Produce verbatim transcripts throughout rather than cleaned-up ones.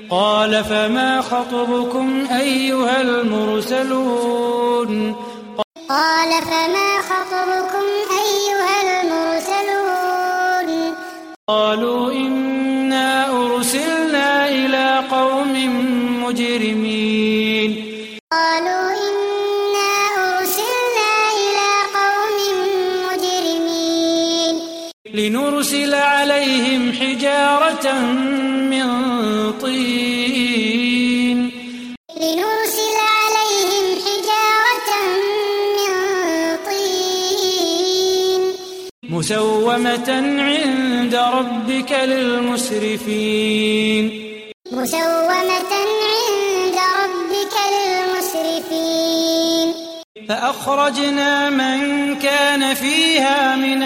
قال فما خطبكم أيها المرسلون قال فما خطبكم أيها المرسلون قالوا إنا أرسلنا إلى قوم مجرمين قالوا إنا أرسلنا إلى قوم مجرمين لنرسل عليهم حجارة من طين لنرسل عليهم حجارة من طين مسومة عند ربك للمسرفين مسومة عند ربك للمسرفين فأخرجنا من كان فيها من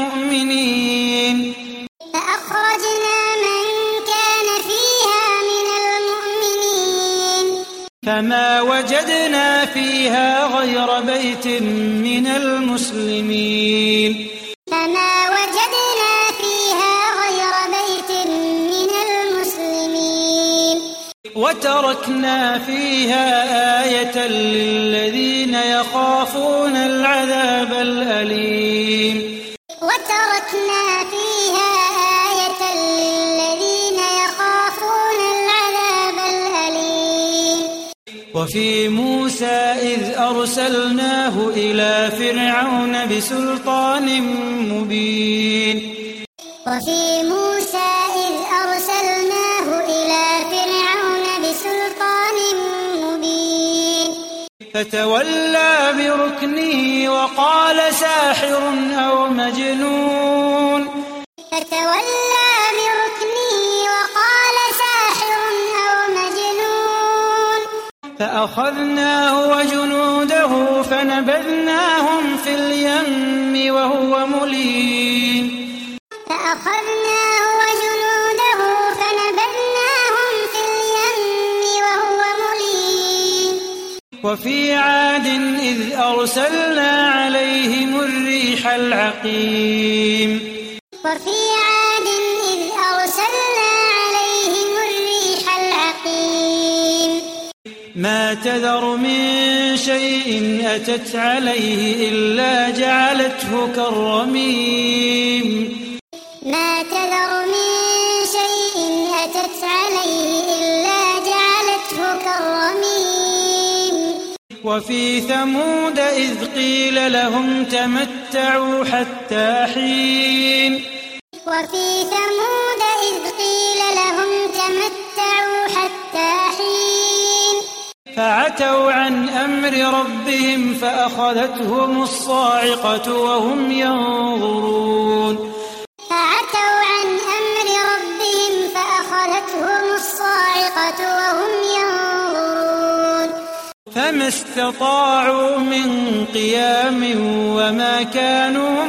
المؤمنين فأخرجنا من كان فيها من المؤمنين فما وجدنا فيها غير بيت من المسلمين فما وجدنا فيها غير بيت من المسلمين وتركنا فيها آية للذين يخافون العذاب الأليم وتركنا فيها آية للذين يخافون العذاب الأليم وفي موسى إذ أرسلناه إلى فرعون بسلطان مبين وفي موسى إذ أرسلناه إلى فرعون بسلطان مبين فتولى بركنه وقال ساحر أو مجنون فتولى بركنه وقال ساحر أو مجنون فأخذناه وجنوده فنبذناهم في اليم وهو مليم فأخذناه وجنوده فنبذناهم في اليم وهو مليم وفي عاد إذ أرسلنا عليهم الريح العقيم وفي عاد إذ أرسلنا عليهم الريح العقيم ما تذر من شيء أتت عليه إلا جعلته كالرميم ما تذر من شيء أتت عليه إلا جعلته كالرميم وفي ثمود إذ قيل لهم تمتعوا حتى حين وفي ثمود إذ قيل لهم تمتعوا حتى حين فعتوا عن أمر ربهم فأخذتهم الصاعقة وهم ينظرون فعتوا عن أمر ربهم فأخذتهم الصاعقة وهم ينظرون فما استطاعوا من قيام وما كانوا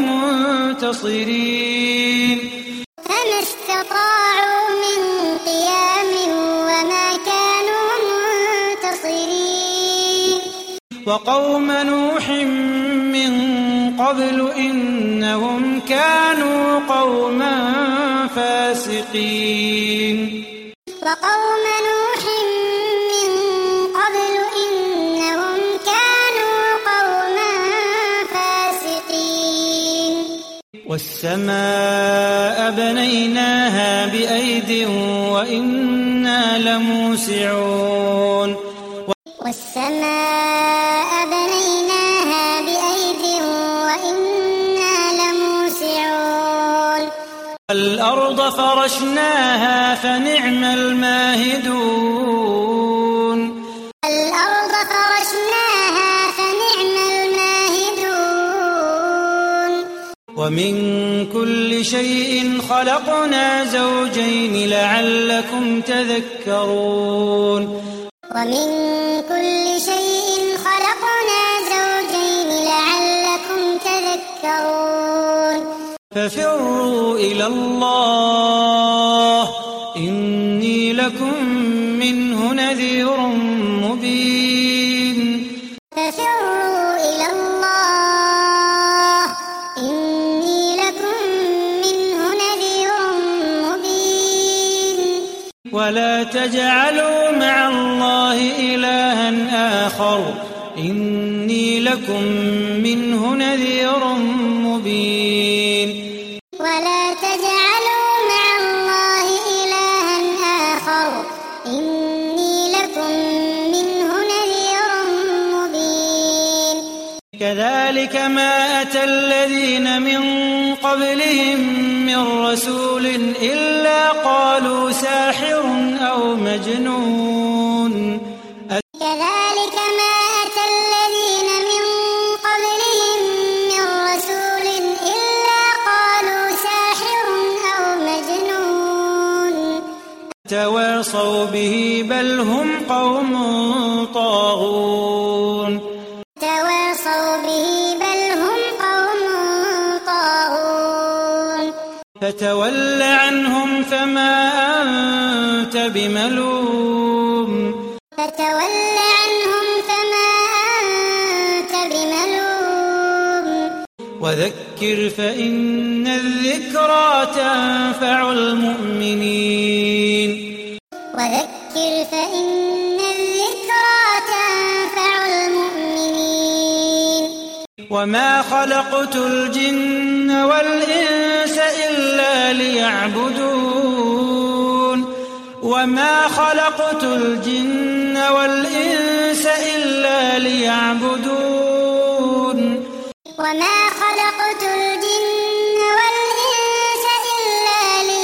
منتصرين فما استطاعوا من قيام وما كانوا منتصرين وقوم نوح من قبل إنهم كانوا قوما فاسقين وقوم نوح من قبل إنهم كانوا قوما فاسقين والسماء بنيناها بأيد وإنا لموسعون والسماء بنيناها بأيد وإنا لموسعون والأرض فرشناها فنعم الماهدون الأرض فرشناها فنعم الماهدون ومن كل شيء خلقنا زوجين لعلكم تذكرون ومن كل شيء خلقنا زوجين لعلكم تذكرون ففروا إلى الله إني لكم منه نذير مبين ففروا إلى الله إني لكم منه نذير مبين ولا تجعلوا مع الله إلها آخر إني لكم منه نذير مبين ولا تجعلوا مع الله إلها آخر إني لكم منه نذير مبين كذلك ما أتى الذين من قبلهم من رسول إلا قالوا ساحر أو مجنون كذلك ما أتى الذين من قبلهم من رسول إلا قالوا ساحر أو مجنون تواصوا به بل هم قوم طاغون تواصوا به بل هم قوم طاغون فتول عنهم فما أنت بملوم فتول عنهم فما أنت بملوم وذكر فإن الذكرى تنفع المؤمنين وذكر فإن الذكرى تنفع المؤمنين وما خلقت الجن والإنس إلا ليعبدون وما خلقت الجن والإنس إلا ليعبدون وما خلقت الجن والإنس إلا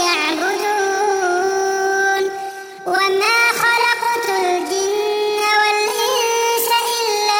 ليعبدون وما خلقت الجن والإنس إلا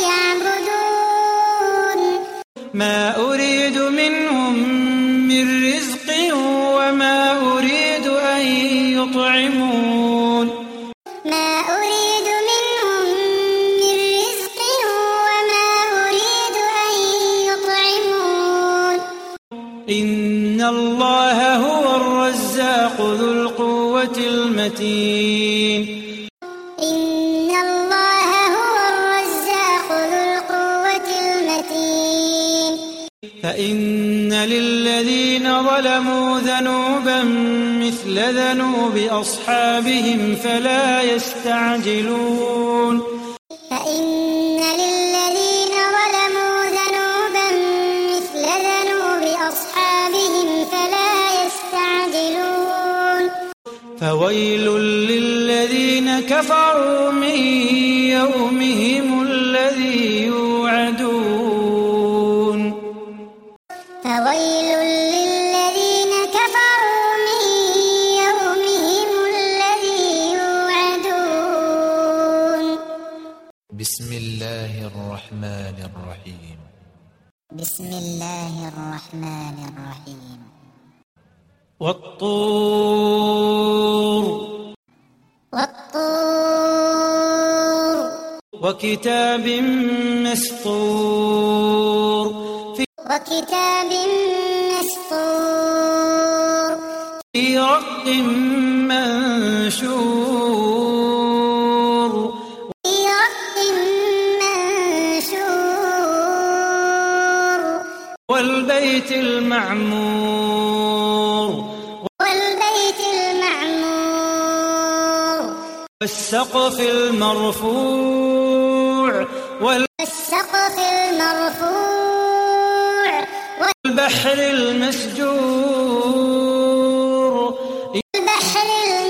ليعبدون ما أريد منهم من رزق وما أريد أن يطعمون ما أريد منهم من رزق وما أريد أن يطعمون إن الله هو الرزاق ذو القوة المتين إن الله هو الرزاق ذو القوة المتين فإن للذين ظلموا ذنوبا مثل ذنوب أصحابهم فلا يستعجلون فإن للذين ظلموا ذنوبا مثل ذنوب أصحابهم فلا يستعجلون فويل للذين كفروا من يومهم الذي يوعدون فويل للذين كفروا من يومهم الذي يوعدون بسم الله الرحمن الرحيم بسم الله الرحمن الرحيم والطور والطور وكتاب مسطور في وكتاب مسطور في رق منشور في رق منشور والبيت المعمور والبيت المعمور والسقف المرفوع والسقف المرفوع والبحر المسجور والبحر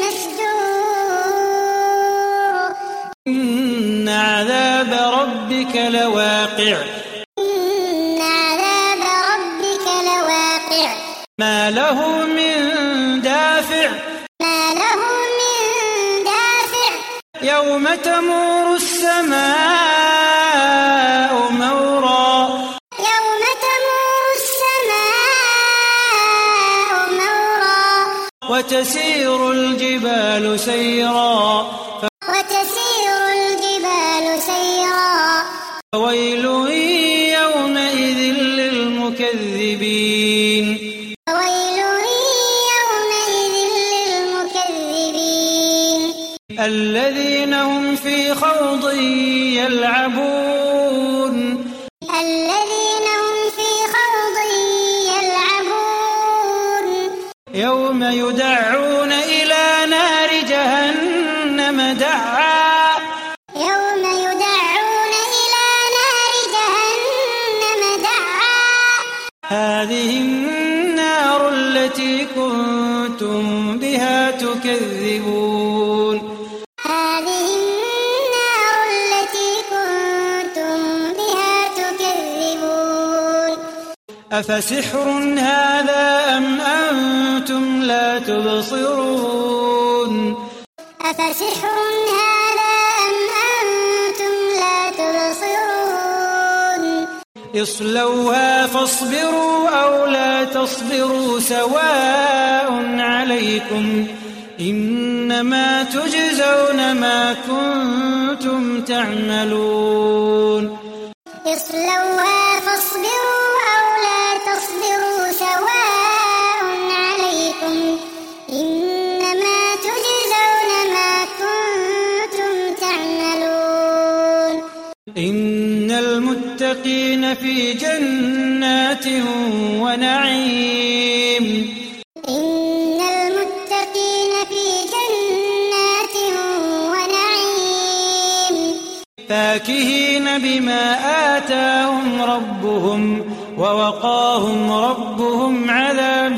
المسجور إن عذاب ربك لواقع إن عذاب ربك لواقع ما له من دافع ما له من دافع يوم تمور السماء مورا يوم تمور السماء مورا وتسير الجبال سيرا وتسير الجبال سيرا فويل يومئذ للمكذبين ويل يومئذ للمكذبين الذين هم في خوض يلعبون الذين هم في خوض يلعبون يوم يدعون إلى نار جهنم دعا يوم يدعون إلى نار جهنم دعا هذه النار التي كنتم بها تكذبون هذه النار التي كنتم بها تكذبون أفسحر هذا أم أنتم لا تبصرون أفسحر هذا أم أنتم لا تبصرون اصلوها فاصبروا أو لا تصبروا سواء عليكم إنما تجزون ما كنتم تعملون اصلوها فاصبروا أو لا تصبروا سواء عليكم إنما تجزون ما كنتم تعملون إن المتقين في جنات ونعيم إن المتقين في جنات ونعيم فاكهين بما آتاهم ربهم ووقاهم ربهم عذاب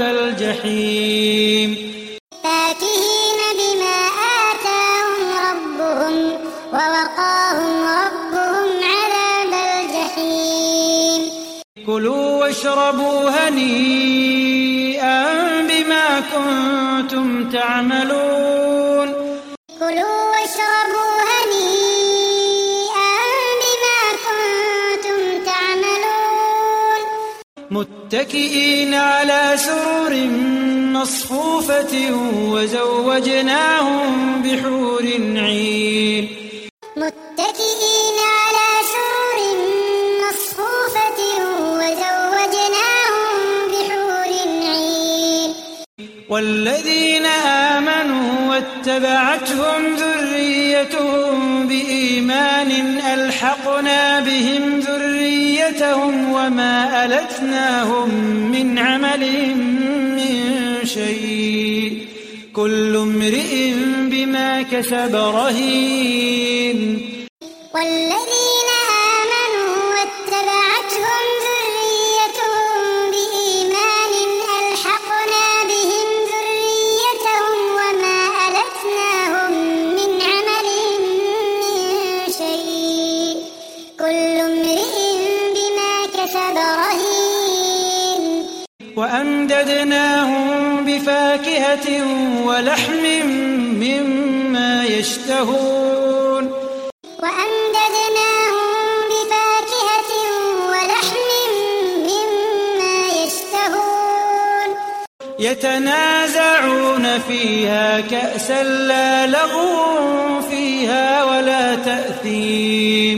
الجحيم فاكهين بما آتاهم ربهم ووقاهم ربهم عذاب الجحيم كلوا واشربوا هنيئا بما كنتم تعملون كلوا واشربوا هنيئا بما كنتم تعملون متكئين على سرر مصفوفة وزوجناهم بحور عين متكئين على سرر مصفوفة وزوجناهم بحور عين والذين آمنوا واتبعتهم ذريتهم بإيمان ألحقنا بهم ذريتهم وما ألتناهم من عملهم من شيء كل امرئ بما كسب رهين والذين آمنوا واتبعتهم ذريتهم بإيمان ألحقنا بهم ذريتهم وما ألتناهم من عملهم من شيء كل امرئ بما كسب رهين وأمددناهم بفاكهة ولحم مما يشتهون وأمددناهم بفاكهة ولحم مما يشتهون يتنازعون فيها كأسا لا لغو فيها ولا تأثيم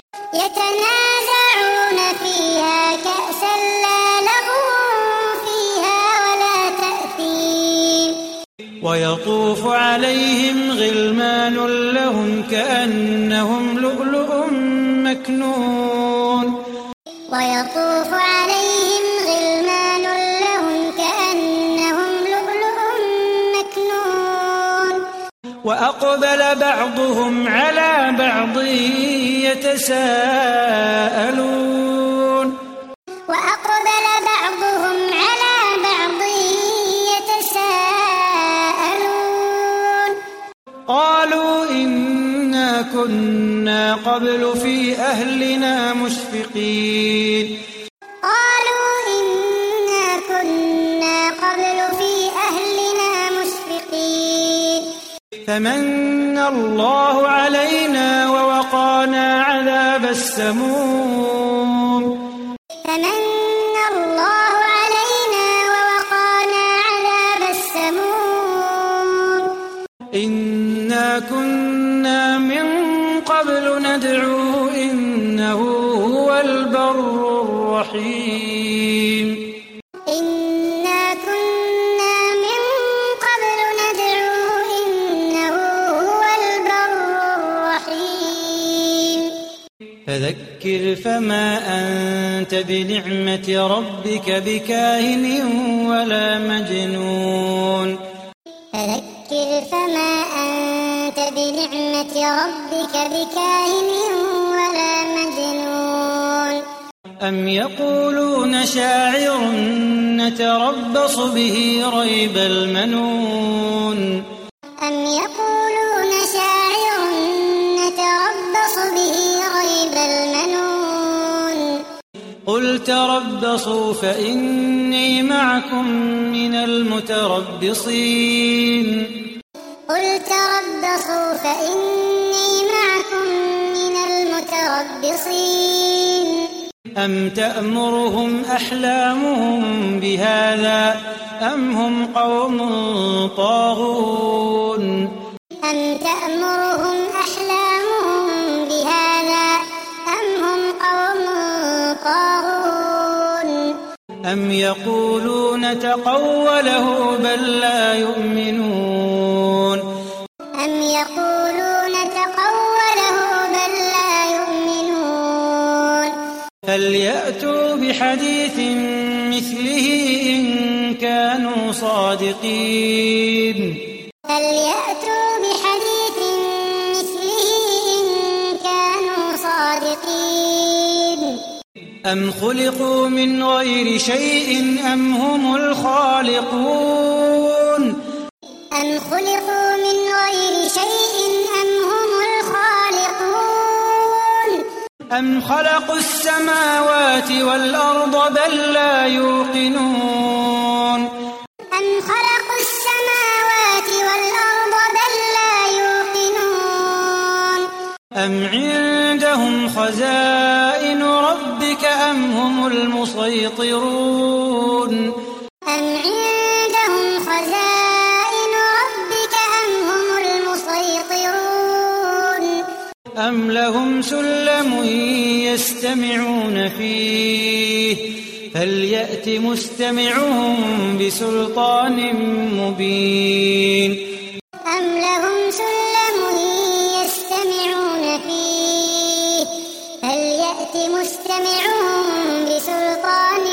يتنازعون فيها كأسا لا لغو فيها ولا تأثيم ويطوف عليهم غلمان لهم كأنهم لؤلؤ مكنون ويطوف عليهم غلمان لهم كأنهم لؤلؤ مكنون وأقبل بعضهم على بعض يتساءلون وأقبل بعضهم على بعض يتساءلون قالوا إنا كنا قبل في أهلنا مشفقين قالوا إنا كنا قبل في أهلنا مشفقين فمن الله علينا ووقانا عذاب السموم فمن الله علينا ووقانا عذاب السموم إنا كنا من قبل ندعوه إنه هو البر الرحيم إنا كنا من قبل ندعوه إنه هو البر الرحيم فذكر فما أنت بنعمة ربك بكاهن ولا مجنون فذكر فما أنت بنعمة ربك بكاهن ولا مجنون أم يقولون شاعر نتربص به ريب المنون أم يقولون شاعر نتربص به ريب المنون قل تربصوا فإني معكم من المتربصين قل تربصوا فإني معكم من المتربصين أم تأمرهم أحلامهم بهذا أم هم قوم طاغون أم تأمرهم أحلامهم بهذا أم هم قوم طاغون أم يقولون تقوله بل لا يؤمنون أم يقولون تقوله بل لا يؤمنون فليأتوا بحديث مثله إن كانوا صادقين فليأتوا بحديث مثله إن كانوا صادقين أم خلقوا من غير شيء أم هم الخالقون أم خلقوا من غير شيء أم هم الخالقون أم خلقوا السماوات والأرض بل لا يوقنون أم خلقوا السماوات والأرض بل لا يوقنون أم عندهم خزائن ربك أم هم المسيطرون أم عندهم خزائن ربك أم هم المسيطرون أم لهم سلم يستمعون فيه فليأت مستمعهم بسلطان مبين أم لهم سلم يستمعون فيه فليأت مستمعهم بسلطان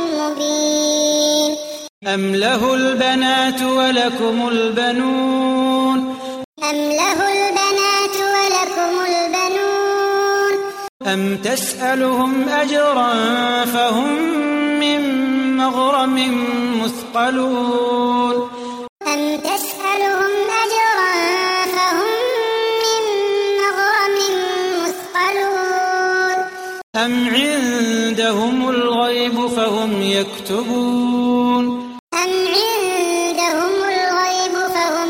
مبين أم له البنات ولكم البنون أم له البنات ولكم البنون أم تسألهم أجرا فهم من مغرم مثقلون أم تسألهم أجرا فهم من مغرم مثقلون أم عندهم الغيب فهم يكتبون أم عندهم الغيب فهم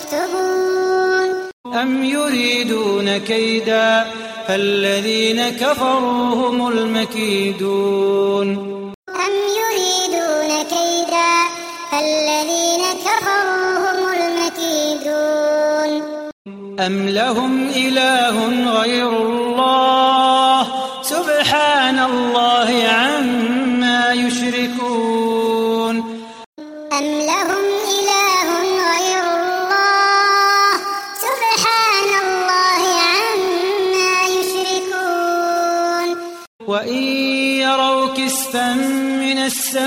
يكتبون أم يريدون كيدا فالذين كفروا هم المكيدون أم يريدون كيدا فالذين كفروا هم المكيدون أم لهم إله غير الله سبحان الله عما يشركون أم لهم إله غير الله سبحان الله عما يشركون وإن يروا كسفا من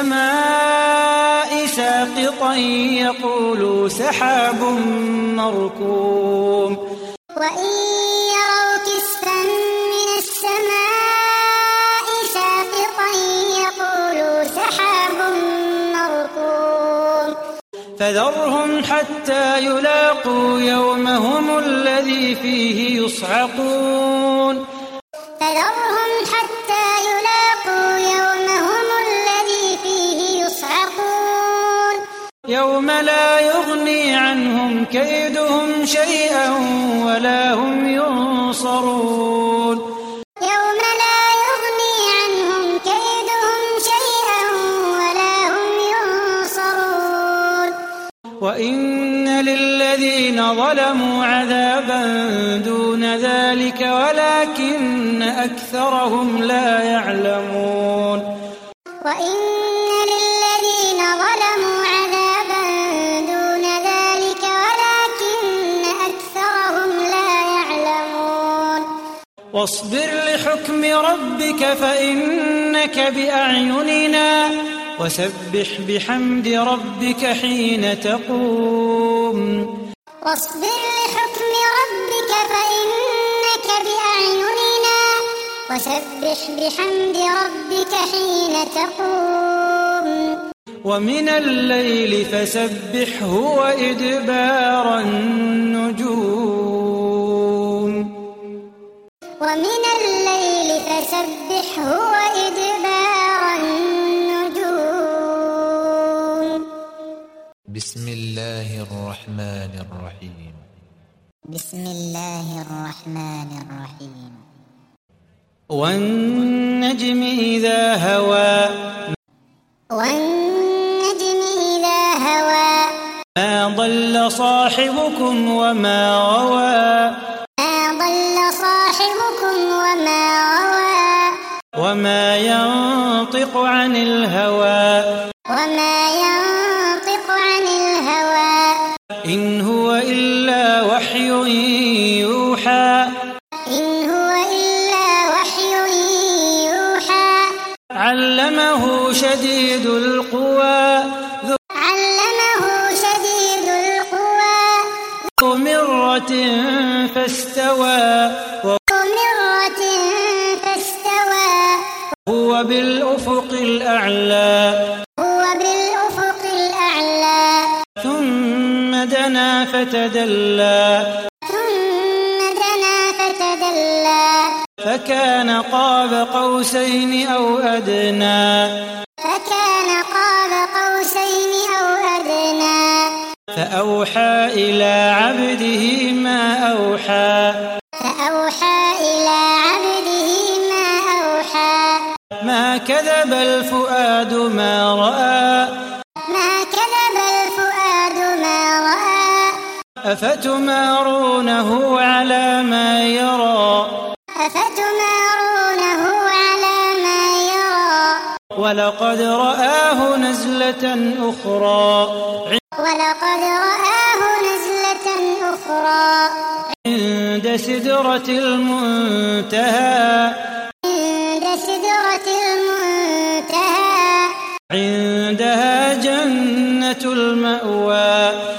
السماء ساقطا يقولوا سحاب مركوم وإن يروا كسفا من السماء ساقطا يقولوا سحاب مركوم فذرهم حتى يلاقوا يومهم الذي فيه يصعقون فذرهم حتى يلاقوا يومهم الذي فيه يصعقون يوم لا يغني عنهم كيدهم شيئا ولا هم ينصرون يوم لا يغني عنهم كيدهم شيئا ولا هم ينصرون وإن للذين ظلموا عذابا دون ذلك ولكن أكثرهم لا يعلمون وإن للذين ظلموا عذابا دون ذلك ولكن أكثرهم لا يعلمون واصبر لحكم ربك فإنك بأعيننا وسبح بحمد ربك حين تقوم واصبر لحكم ربك وسبح بحمد ربك حين تقوم ومن الليل فسبحه وإدبار النجوم ومن الليل فسبحه وإدبار النجوم بسم الله الرحمن الرحيم بسم الله الرحمن الرحيم والنجم إذا هوى والنجم إذا هوى ما ضل صاحبكم وما غوى ما ضل صاحبكم وما غوى وما ينطق عن الهوى وما ينطق عن الهوى إن هو إلا وحي يوحى إن هو إلا وحي يوحى علمه شديد القوى ذو علمه شديد القوى ذو مرة فاستوى ذو مرة فاستوى وهو بالأفق الأعلى هو بالأفق الأعلى ثم دنا فتدلى ثم دنا فتدلى فكان قاب قوسين أو أدنى فكان قاب قوسين أو أدنى فأوحى إلى عبده ما أوحى فأوحى إلى عبده ما أوحى ما كذب الفؤاد ما رأى ما كذب الفؤاد ما رأى أفتمارونه على ما يرى أفتمارونه على ما يرى ولقد رآه نزلة أخرى ولقد رآه نزلة أخرى عند سدرة المنتهى عند سدرة المنتهى عندها جنة المأوى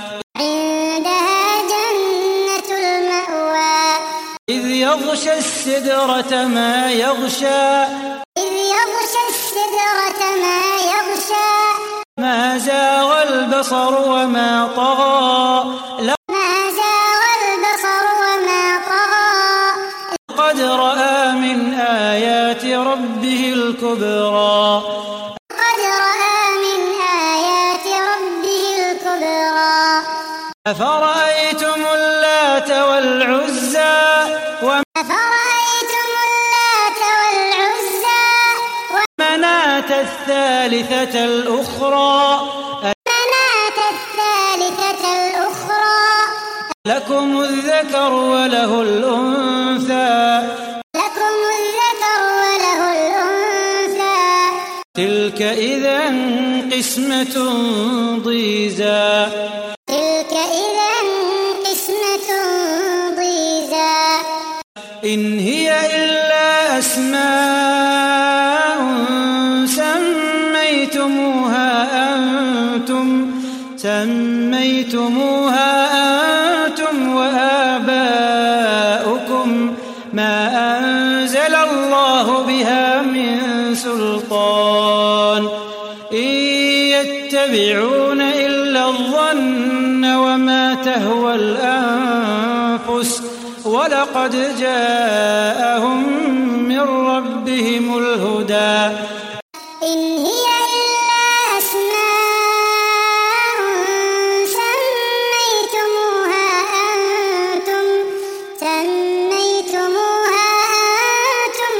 عندها جنة المأوى إذ يغشى السدرة ما يغشى إذ يغشى السدرة ما يغشى ما زاغ البصر وما طغى ما زاغ البصر وما طغى لقد رأى من آيات ربه الكبرى قد رأى من آيات ربه الكبرى أفرأيتم اللات والعزى أفرأيتم اللات والعزى ومناة الثالثة الأخرى ومناة الثالثة الأخرى لكم الذكر وله الأنثى لكم الذكر وله الأنثى تلك إذا قسمة ضيزى تلك إذا قسمة ضيزى إن هي إلا أسماء سميتموها أنتم سميتموها أنتم وآباؤكم ما أنزل الله بها من سلطان إن يتبعون إلا الظن وما تهوى الأنفس ولقد جاءهم من ربهم الهدى إن هي إلا أسماء سميتموها أنتم سميتموها أنتم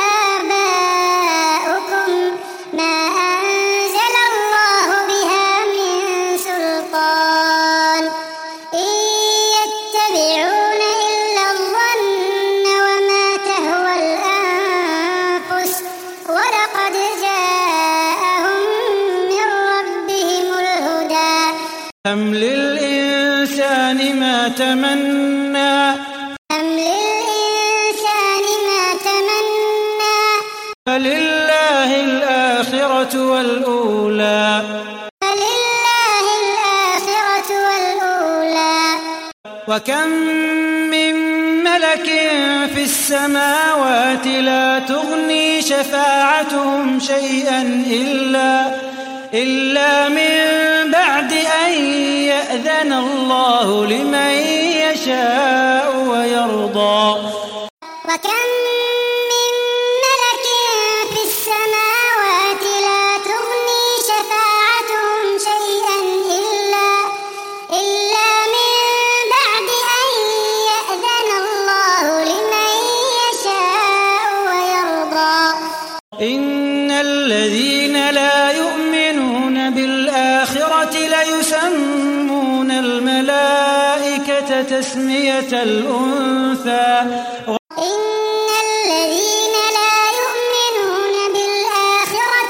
وآباؤكم ما أنزل الله بها من سلطان إن يتبعون إلا الظن وما تهوى الأنفس ولقد جاءهم من ربهم الهدى أم للإنسان ما تمنى أم للإنسان ما تمنى فلله الآخرة والأولى فلله الآخرة والأولى وكم من ملك في السماوات لا تغني شفاعتهم شيئا إلا, إلا من بعد أن يأذن الله لمن يشاء ويرضى. وكم من ملك في السماوات لا تغني شفاعتهم شيئا إلا, إلا من بعد أن يأذن الله لمن يشاء ويرضى. إن الذين لا يؤمنون بالآخرة ليسمون الملائكة تسمية الأنثى. إن الذين لا يؤمنون بالآخرة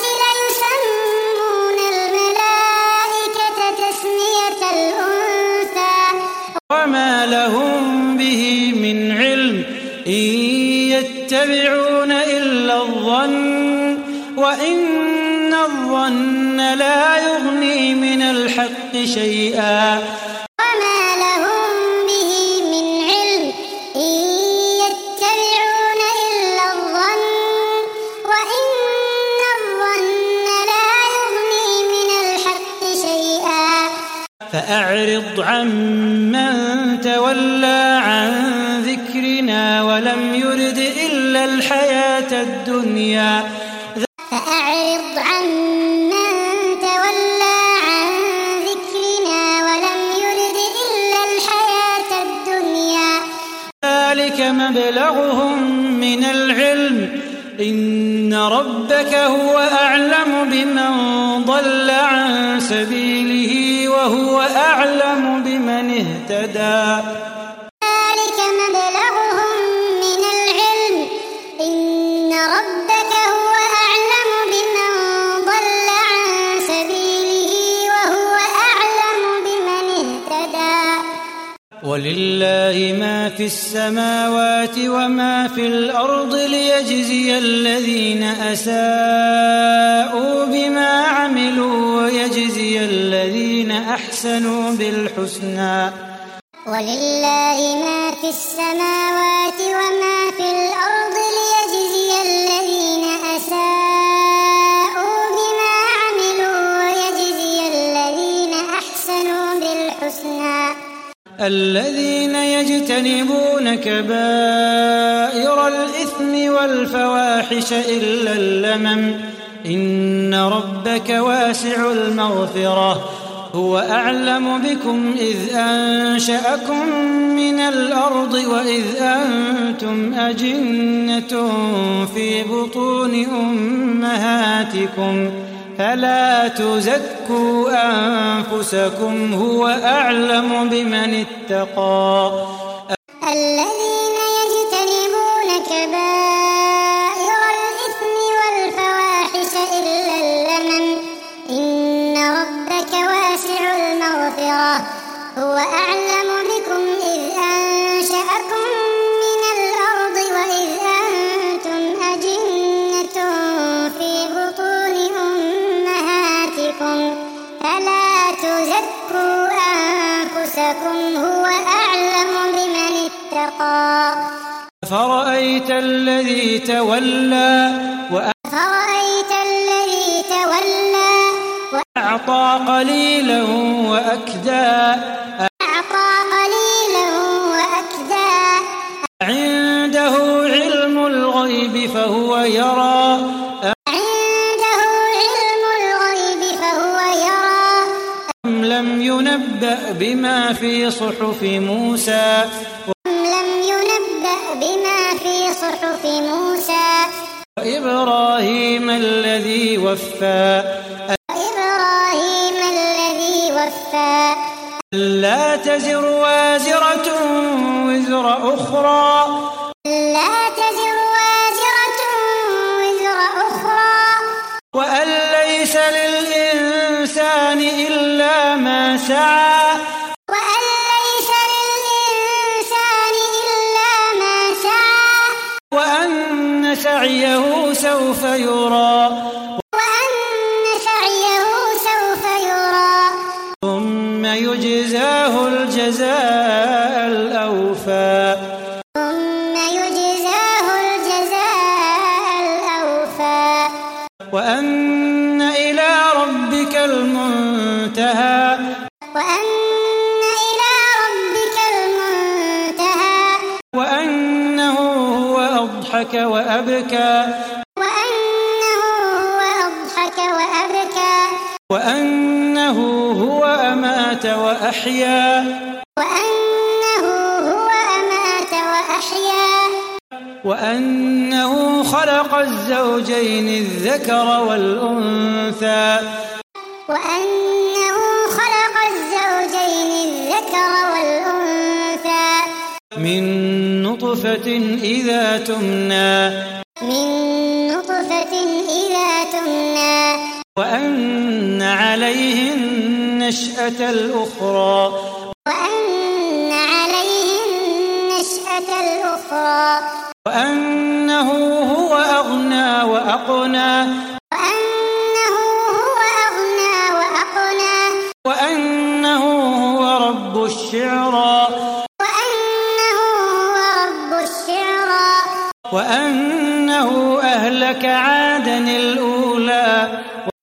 ليسمون الملائكة تسمية الأنثى. وما لهم به من علم إن يتبعون إلا الظن وإن الظن لا يغني من الحق شيئا. وما لهم به من علم إن يتبعون إلا الظن وإن الظن لا يغني من الحق شيئا. فأعرض عمن تولى عن ذكرنا ولم يرد إلا الحياة الدنيا. فأعرض عمن تولى عن ذكرنا ولم يرد إلا الحياة الدنيا. ذلك مبلغهم من العلم إن ربك هو أعلم بمن ضل عن سبيله وهو أعلم بمن اهتدى. ذلك مبلغهم من العلم إن ربك هو أعلم بمن ضل عن سبيله وهو أعلم بمن اهتدى. ولله ما في السماوات وما في الأرض ليجزي الذين أساءوا بما عملوا ويجزي الذين أحسنوا بالحسنى. ولله ما في السماوات وما في الأرض ليجزي الذين أساءوا بما عملوا ويجزي الذين أحسنوا بالحسنى. الذين يجتنبون كبائر الإثم والفواحش إلا اللمم إن ربك واسع المغفرة هو أعلم بكم إذ أنشأكم من الأرض وإذ أنتم أجنة في بطون أمهاتكم فلا تزكوا أنفسكم هو أعلم بمن اتقى. الذين يجتنبون كبائر الإثم والفواحش إلا اللمم إن ربك واسع المغفرة هو أعلم بكم إذ أنشأكم من الأرض وإذ أنتم أجنة في بطون أمهاتكم فلا تزكوا أنفسكم هو أعلم بمن اتقى. فرأيت الذي تولى فرأيت الذي تولى وأعطى قليلا وأكدى أعطى قليلا وأكدى. عنده علم الغيب فهو يرى عنده علم الغيب فهو يرى أم لم ينبأ بما في صحف موسى أم لم ينبأ بما في صحف موسى وإبراهيم الذي وفى وإبراهيم الذي وفى. لا تزر وازرة وزر أخرى لا تزر وازرة وزر أخرى وأن ليس للإنسان إلا ما سعى وأن ليس للإنسان إلا ما سعى وأن سعيه سوف يرى وأن سعيه سوف يرى ثم يجزاه الجزاء الأوفى. ثم وأن إلى ربك المنتهى وأن إلى ربك المنتهى وأنه هو أضحك وأبكى وأنه هو أضحك وأبكى وأنه هو أمات وأحيا وأنه هو أمات وأحيا وأنه خلق الزوجين الذكر والأنثى وأنه خلق الزوجين الذكر والأنثى من نطفة إذا تمنى من نطفة إذا تمنى وأن عليه النشأة الأخرى وأن عليه النشأة الأخرى وأنه هو أغنى وأقنى وأنه هو أغنى وأقنى وأنه هو رب الشعرى وأنه هو رب الشعرى وأنه أهلك عادا الأولى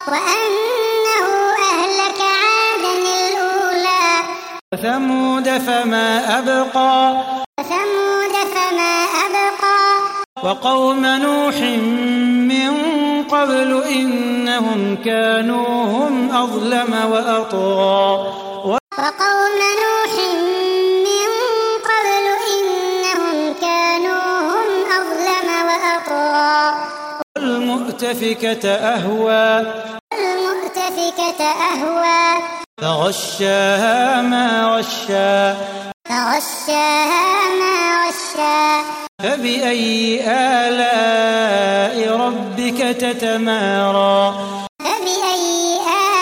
وأنه أهلك عادا الأولى وثمود فما أبقى وثمود فما أبقى وقوم نوح من قبل إنهم كانوا هم أظلم وأطغى وقوم نوح من قبل إنهم كانوا هم أظلم وأطغى والمؤتفكة أهوى والمؤتفكة أهوى فغشاها ما غشا فغشاها ما غشا فبأي آلاء ربك تتمارى فبأي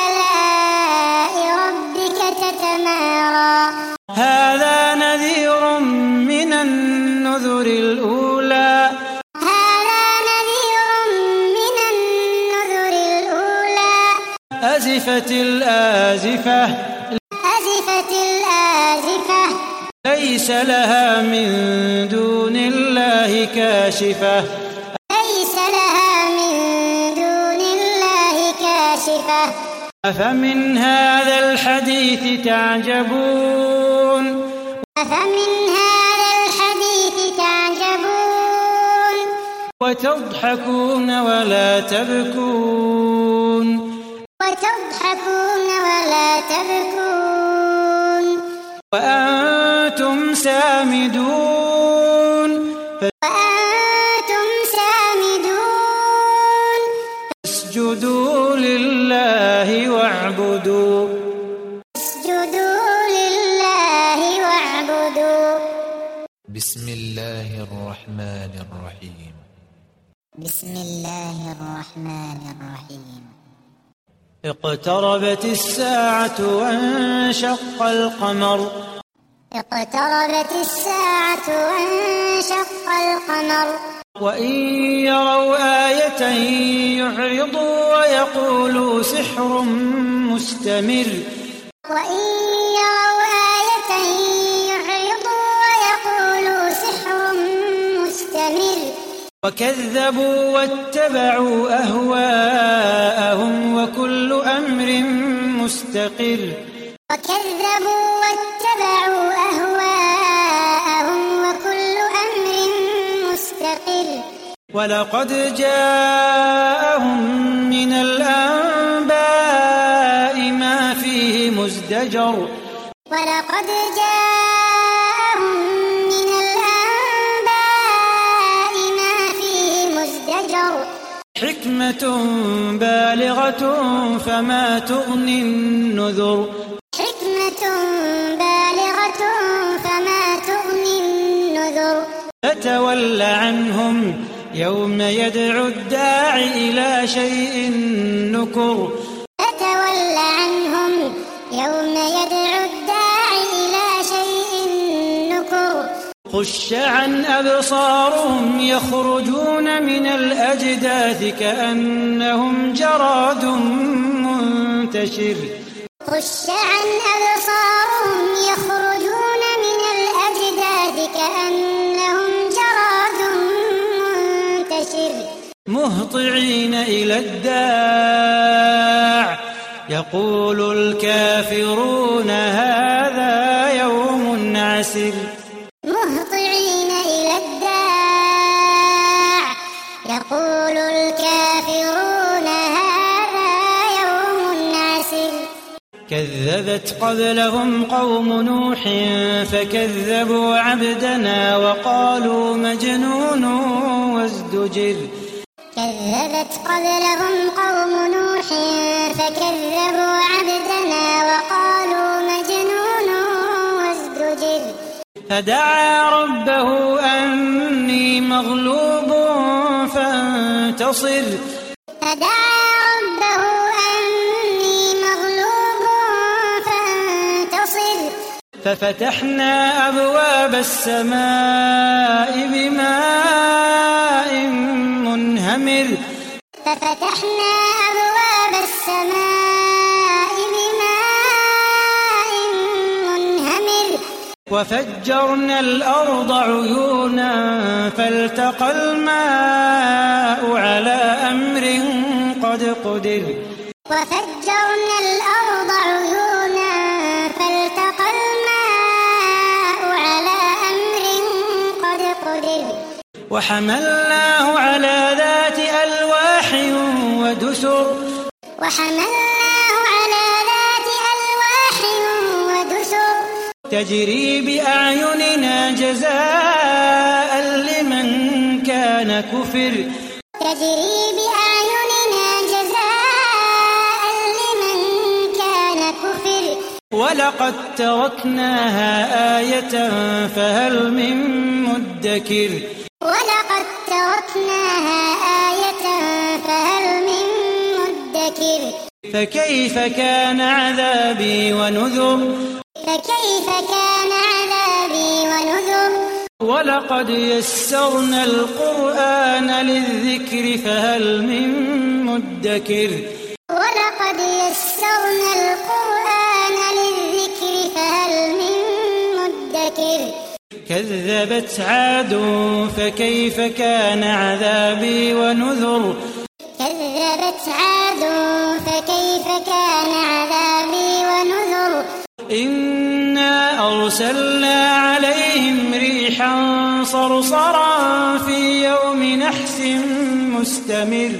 آلاء ربك تتمارى هذا نذير من النذر الأولى هذا نذير من النذر الأولى أزفت الآزفة أزفت الآزفة ليس لها من دون الله كاشفة ليس لها من دون الله كاشفة أفمن هذا الحديث تعجبون أفمن هذا الحديث تعجبون وتضحكون ولا تبكون وتضحكون ولا تبكون وأنتم سامدون وأنتم سامدون فاسجدوا لله واعبدوا اسجدوا لله واعبدوا بسم الله الرحمن الرحيم بسم الله الرحمن الرحيم اقتربت الساعة وانشق القمر اقتربت الساعة وانشق القمر وإن يروا آية يعرضوا ويقولوا سحر مستمر وإن يروا آية يعرضوا ويقولوا سحر مستمر وكذبوا واتبعوا أهواءهم وكل أمر مستقر وكذبوا واتبعوا أهواءهم وكل أمر مستقر ولقد جاءهم من الأنباء ما فيه مزدجر ولقد جاءهم من الأنباء ما فيه مزدجر حكمة بالغة فما تغني النذر حكمة بالغة فما تغني النذر فتول عنهم يوم يدعو الداع إلى شيء نكر فتول عنهم يوم يدعو الداع إلى شيء نكر خش عن أبصارهم يخرجون من الأجداث كأنهم جراد منتشر خش عن أبصارهم يخرجون من الأجداث كأنهم جراد منتشر مهطعين إلى الداع يقول الكافرون هذا يوم عسر مهطعين إلى الداع يقول الكافرون هذا يوم عسر كذبت قبلهم قوم نوح فكذبوا عبدنا وقالوا مجنون وازدجر كذبت قبلهم قوم نوح فكذبوا عبدنا وقالوا مجنون وازدجر فدعا ربه أني مغلوب فانتصر فدعا ربه أني مغلوب فانتصر ففتحنا أبواب السماء بماء منهمر ففتحنا أبواب السماء بماء منهمر وفجرنا الأرض عيونا فالتقى الماء على أمر قد قدر وفجرنا الأرض عيونا فالتقى الماء على أمر قد قدر وحملناه على ذات ألواح ودسر وحملناه على ذات ألواح ودسر تجري بأعيننا جزاء لمن كان كفر تجري بأعيننا جزاء لمن كان كفر ولقد تركناها آية فهل من مدكر ولقد تركناها آية فهل من مدكر فكيف كان عذابي ونذر فكيف كان عذابي ونذر ولقد يسرنا القرآن للذكر فهل من مدكر ولقد يسرنا القرآن للذكر فهل من مدكر كذبت عاد فكيف كان عذابي ونذر كذبت عاد فكيف كان عذابي ونذر إنا أرسلنا عليهم ريحا صرصرا في يوم نحس مستمر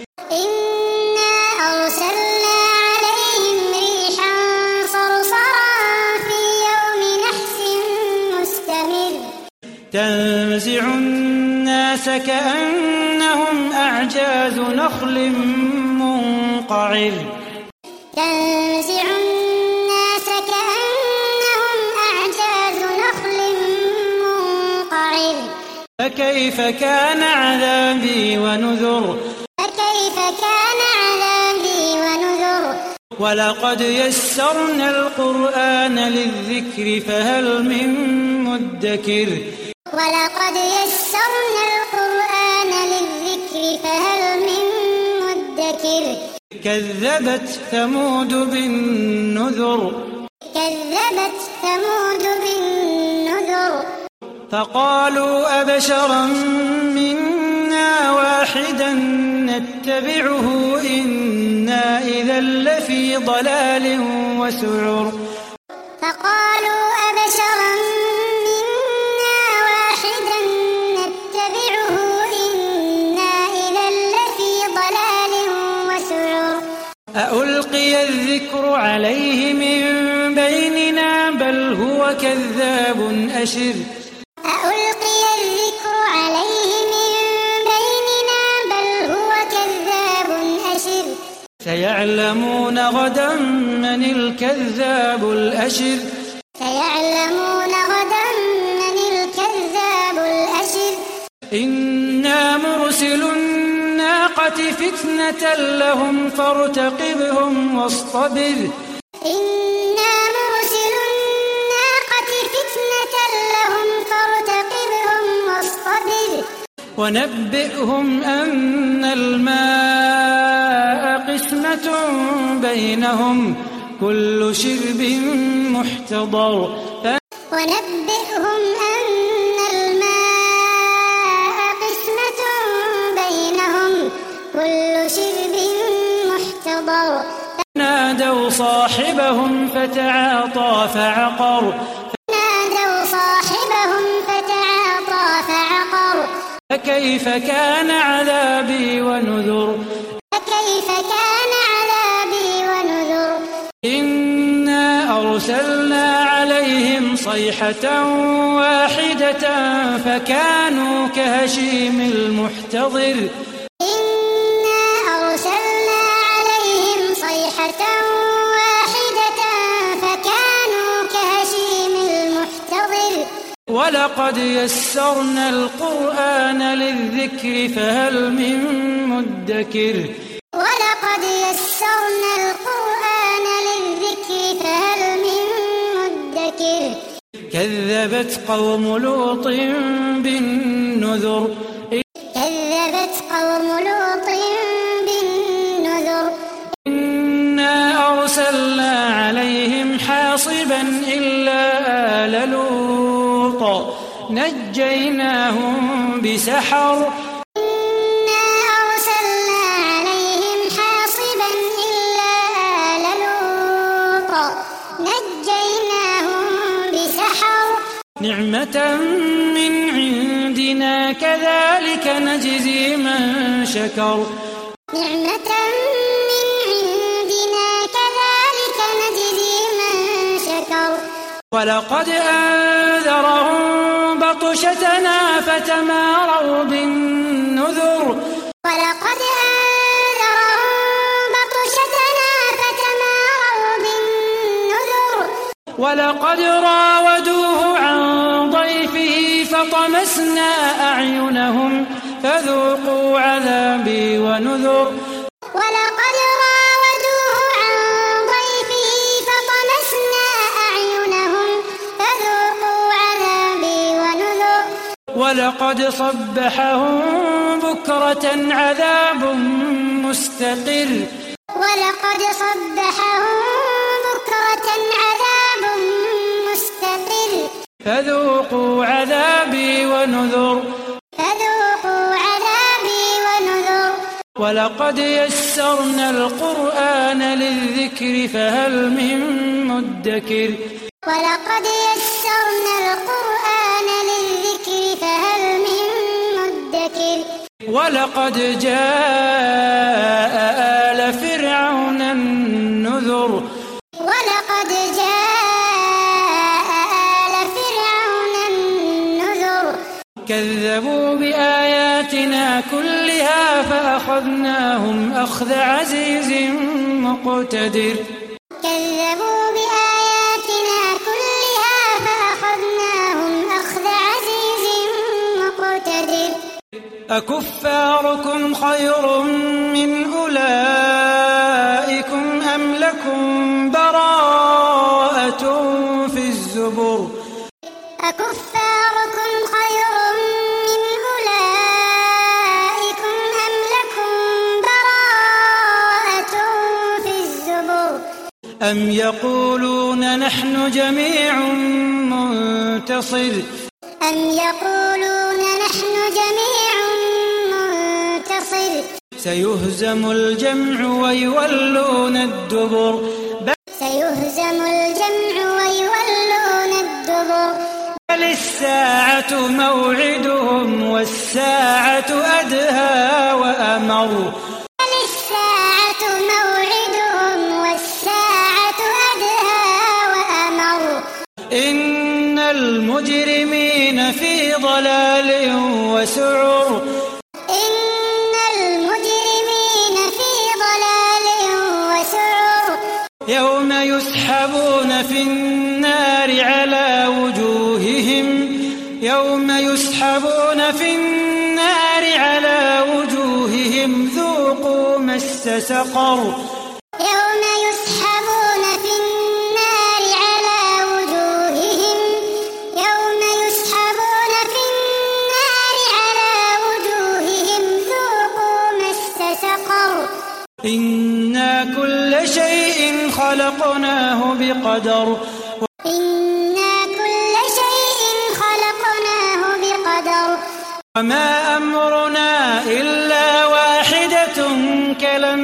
إنا أرسلنا عليهم ريحا صرصرا في يوم نحس مستمر تنزع الناس كأنهم أعجاز نخل منقعر تنزع الناس كأنهم أعجاز نخل منقعر فكيف كان عذابي ونذر فكيف كان عذابي ونذر ولقد يسرنا القرآن للذكر فهل من مدكر ولقد يسرنا القرآن للذكر فهل من مدكر كذبت ثمود بالنذر كذبت ثمود بالنذر فقالوا أبشرا منا واحدا نتبعه إنا إذا لفي ضلال وسعر فقالوا أبشرا منا واحدا نتبعه إنا إذا لفي ضلال وسعر أألقي الذكر عليه من بيننا بل هو كذاب أشر أألقي الذكر عليه من بيننا بل هو كذاب أشر سيعلمون غدا من الكذاب الأشر سيعلمون غدا من الكذاب الأشر إنا مرسل الناقة فتنة لهم فارتقبهم واصطبر إنا مرسل الناقة فتنة لهم فارتقبهم واصطبر ونبئهم أن الماء قسمة بينهم كل شرب محتضر ونبئهم أن الماء قسمة بينهم شرب محتضر نادوا صاحبهم فتعاطى فعقر نادوا صاحبهم فتعاطى فعقر فكيف كان عذابي ونذر فكيف كان عذابي ونذر إنا أرسلنا عليهم صيحة واحدة فكانوا كهشيم المحتضر إنا أرسلنا عليهم صيحة واحدة فكانوا كهشيم المحتضر ولقد يسرنا القرآن للذكر فهل من مدكر ولقد يسرنا القرآن للذكر فهل من مدكر كذبت قوم لوط بالنذر كذبت قوم لوط بالنذر إنا أرسلنا عليهم حاصبا إلا آل لوط نجيناهم بسحر إنا أرسلنا عليهم حاصبا إلا آل لوط نجيناهم بسحر نعمة من عندنا كذلك نجزي من شكر نعمة من عندنا كذلك نجزي من شكر ولقد أنذرهم بطشتنا فتماروا بالنذر ولقد أنذرهم بطشتنا فتماروا بالنذر ولقد راودوه عن ضيفه فطمسنا أعينهم فذوقوا عذابي ونذر ولقد راودوه عن ضيفه فطمسنا أعينهم فذوقوا عذابي ونذر ولقد صبحهم بكرة عذاب مستقر ولقد صبحهم بكرة عذاب مستقر فذوقوا عذابي ونذر فذوقوا عذابي ونذر ولقد يسرنا القرآن للذكر فهل من مدكر ولقد يسرنا القرآن للذكر فهل من مدكر ولقد جاء آل فرعون النذر ولقد جاء آل فرعون النذر كذبوا بآياتنا كلها فأخذناهم أخذ عزيز مقتدر كذبوا بآياتنا كلها فأخذناهم أخذ عزيز مقتدر أكفاركم خير من أولئكم أم لكم براءة في الزبر أكفاركم خير من أولئكم أم لكم براءة في الزبر أم يقولون نحن جميع منتصر أم يقولون نحن جميع منتصر سيهزم الجمع ويولون الدبر سيهزم الجمع ويولون الدبر بل الساعة موعدهم والساعة أدهى وأمر بل الساعة موعدهم والساعة أدهى وأمر إن المجرمين في ضلال وسعر إن المجرمين في ضلال وسعر يوم يسحبون في النار على وجوههم يوم يسحبون في النار على وجوههم ذوقوا مس سقر يوم يسحبون في النار على وجوههم يوم يسحبون في النار على وجوههم ذوقوا مس سقر إنا كل شيء خلقناه بقدر إنا كل شيء خلقناه بقدر وما أمرنا إلا واحدة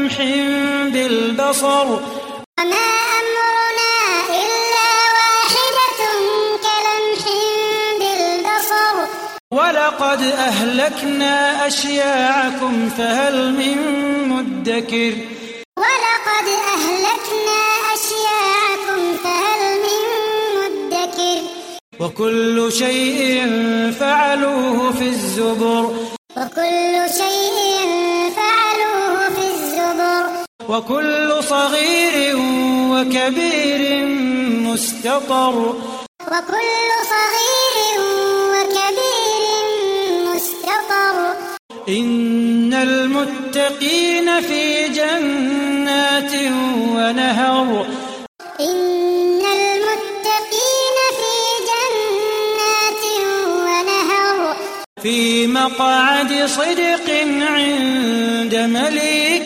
كلمح بالبصر وما أمرنا إلا واحدة كلمح بالبصر ولقد أهلكنا أشياعكم فهل من مدكر ولقد أهلكنا أشياعكم فهل من مدكر وكل شيء فعلوه في الزبر وكل شيء فعلوه في الزبر وكل صغير وكبير مستطر وكل صغير وكبير مستطر إن المتقين في جنات ونهر إن المتقين في جنات ونهر في مقعد صدق عند مليك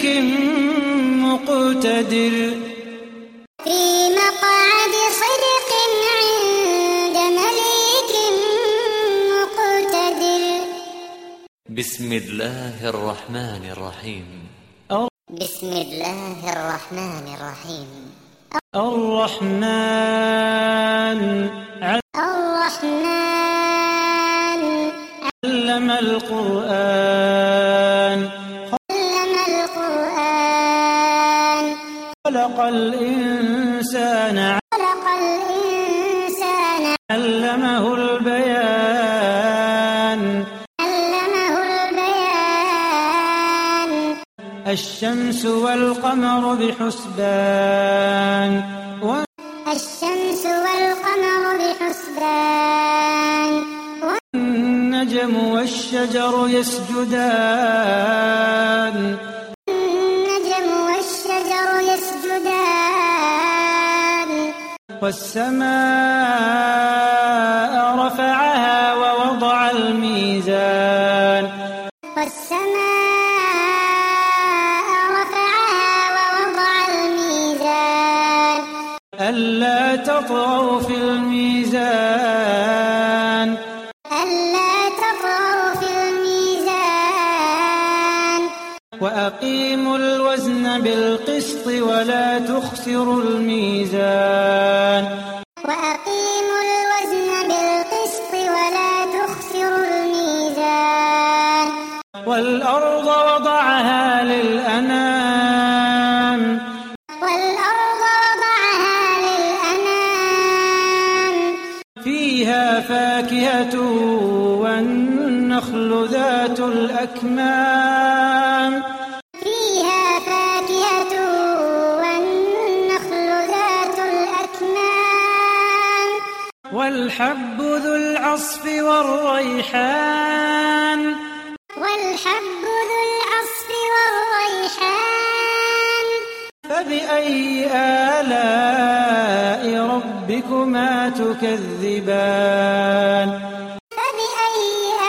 مقتدر في مقعد صدق عند مليك مقتدر بسم الله الرحمن الرحيم بسم الله الرحمن الرحيم الرحمن الرحمن علم القرآن علم القرآن خلق الإنسان خلق الإنسان علمه البيان علمه البيان الشمس والقمر بحسبان الشمس والقمر بحسبان والنجم والشجر يسجدان النجم والشجر يسجدان والسماء رفعها ووضع الميزان والسماء رفعها ووضع الميزان ألا تطغوا في الميزان ألا تطغوا في الميزان وأقيموا الوزن بالقسط ولا تخسروا الميزان وأقيموا الوزن بالقسط ولا تخسروا الميزان والأرض وضعها للأنام والأرض وضعها للأنام فيها فاكهة والنخل ذات الأكمام فيها فاكهة والنخل ذات الأكمام والحب ذو العصف والريحان والحب ذو العصف والريحان فبأي آلاء ربكما تكذبان فبأي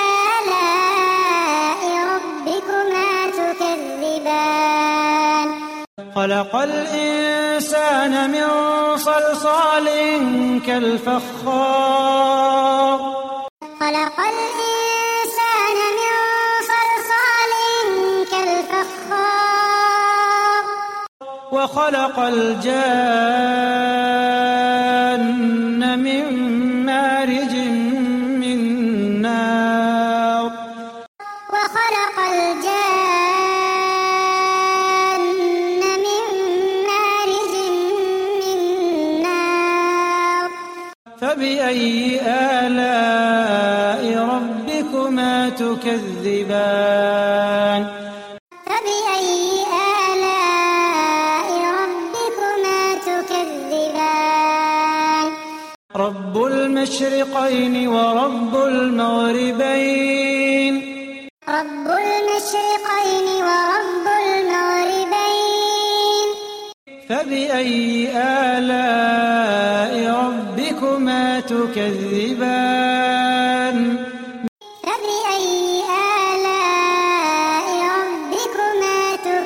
آلاء ربكما تكذبان خلق الإنسان من صلصال كالفخار خلق الإنسان من صلصال كالفخار وخلق الجان من مارج من نار وخلق الجان من مارج من نار فبأي آلاء ربكما تكذبان فبأي آلاء ربكما تكذبان رب المشرقين ورب المغربين رب المشرقين ورب المغربين فبأي آلاء ربكما تكذبان فبأي آلاء ربكما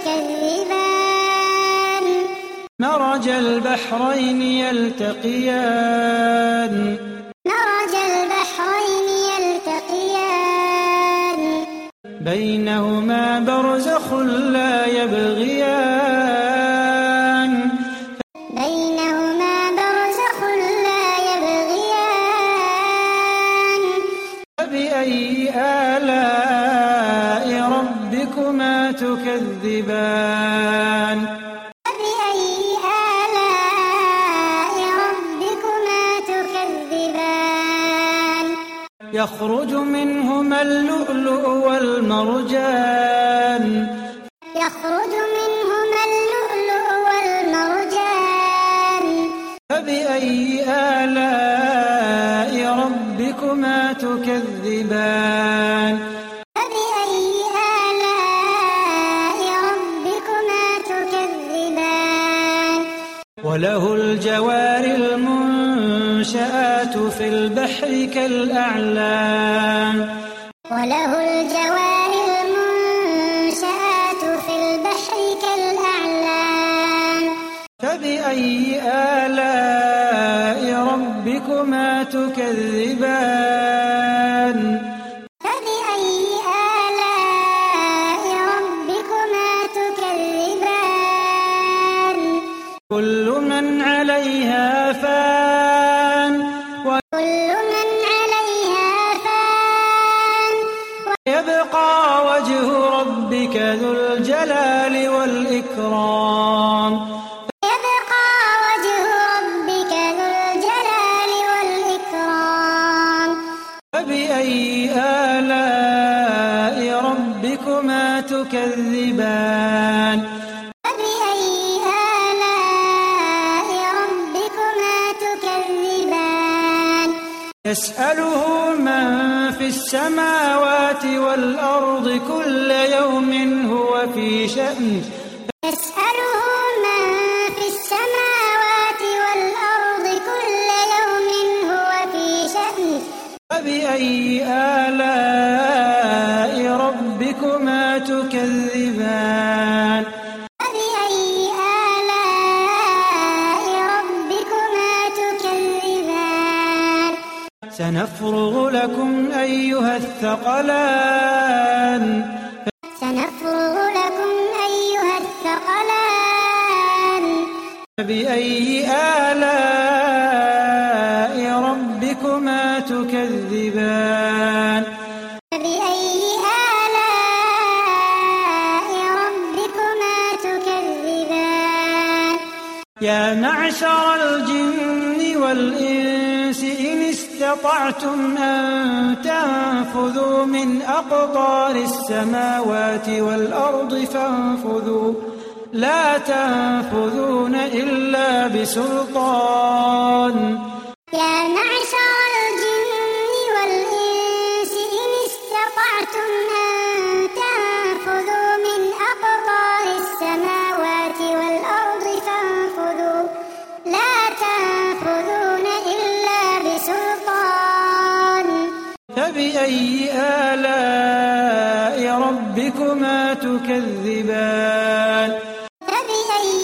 تكذبان مرج البحرين يلتقيان مرج البحرين يلتقيان بينهما برزخ لا يبغيان بينهما برزخ لا يبغيان فبأي آلاء ربكما تكذبان فبأي آلاء ربكما تكذبان يخرج منهما اللؤلؤ والمرجان يخرج منهما اللؤلؤ والمرجان فبأي آلاء ربكما تكذبان فبأي آلاء ربكما تكذبان وله الجوار المنشآت في البحر كالأعلام وله الجوار المنشآت في البحر كالأعلام فبأي آلاء ربكما تكذبان فبأي آلاء ربكما تكذبان كل من عليها فان كل من عليها فان ويبقى وجه ربك ذو الجلال والإكرام ويبقى وجه ربك ذو الجلال والإكرام فبأي آلاء ربكما تكذبان فبأي آلاء ربكما تكذبان يسأله من في السماوات والأرض كل يوم هو في شأن يسأله من في السماوات والأرض كل يوم هو في شأن فبأي آلاء ربكما تكذبان فبأي آلاء ربكما تكذبان سنفرغ لكم أيها الثقلان سنفرغ لكم أيها الثقلان فبأي آلاء ربكما تكذبان فبأي آلاء ربكما تكذبان يا معشر الجن والإنس إن استطعتم أن تنفذوا من أقطار السماوات والأرض فانفذوا لا تنفذون إلا بسلطان يا معشر الجن والإنس إن استطعتم أن تنفذوا من أقطار السماوات والأرض فانفذوا لا تنفذون إلا بسلطان فبأي آلاء ربكما تكذبان فبأي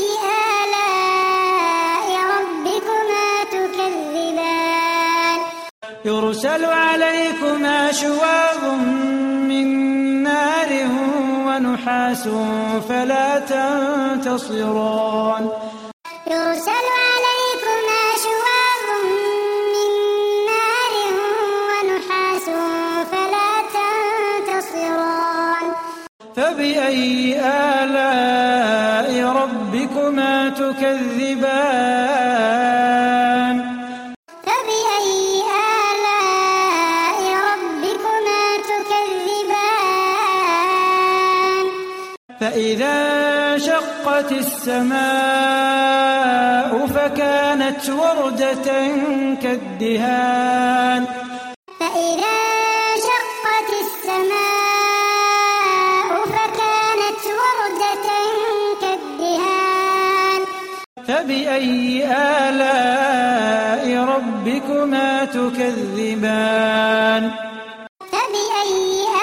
آلاء ربكما تكذبان يرسل عليكما شواظ من نار ونحاس فلا تنتصران يرسل عليكما شواظ من نار ونحاس فلا تنتصران فبأي آلاء ربكما تكذبان فبأي آلاء ربكما تكذبان فإذا انشقت السماء فكانت وردة كالدهان فإذا انشقت السماء فكانت وردة كالدهان فبأي آلاء ربكما تكذبان فبأي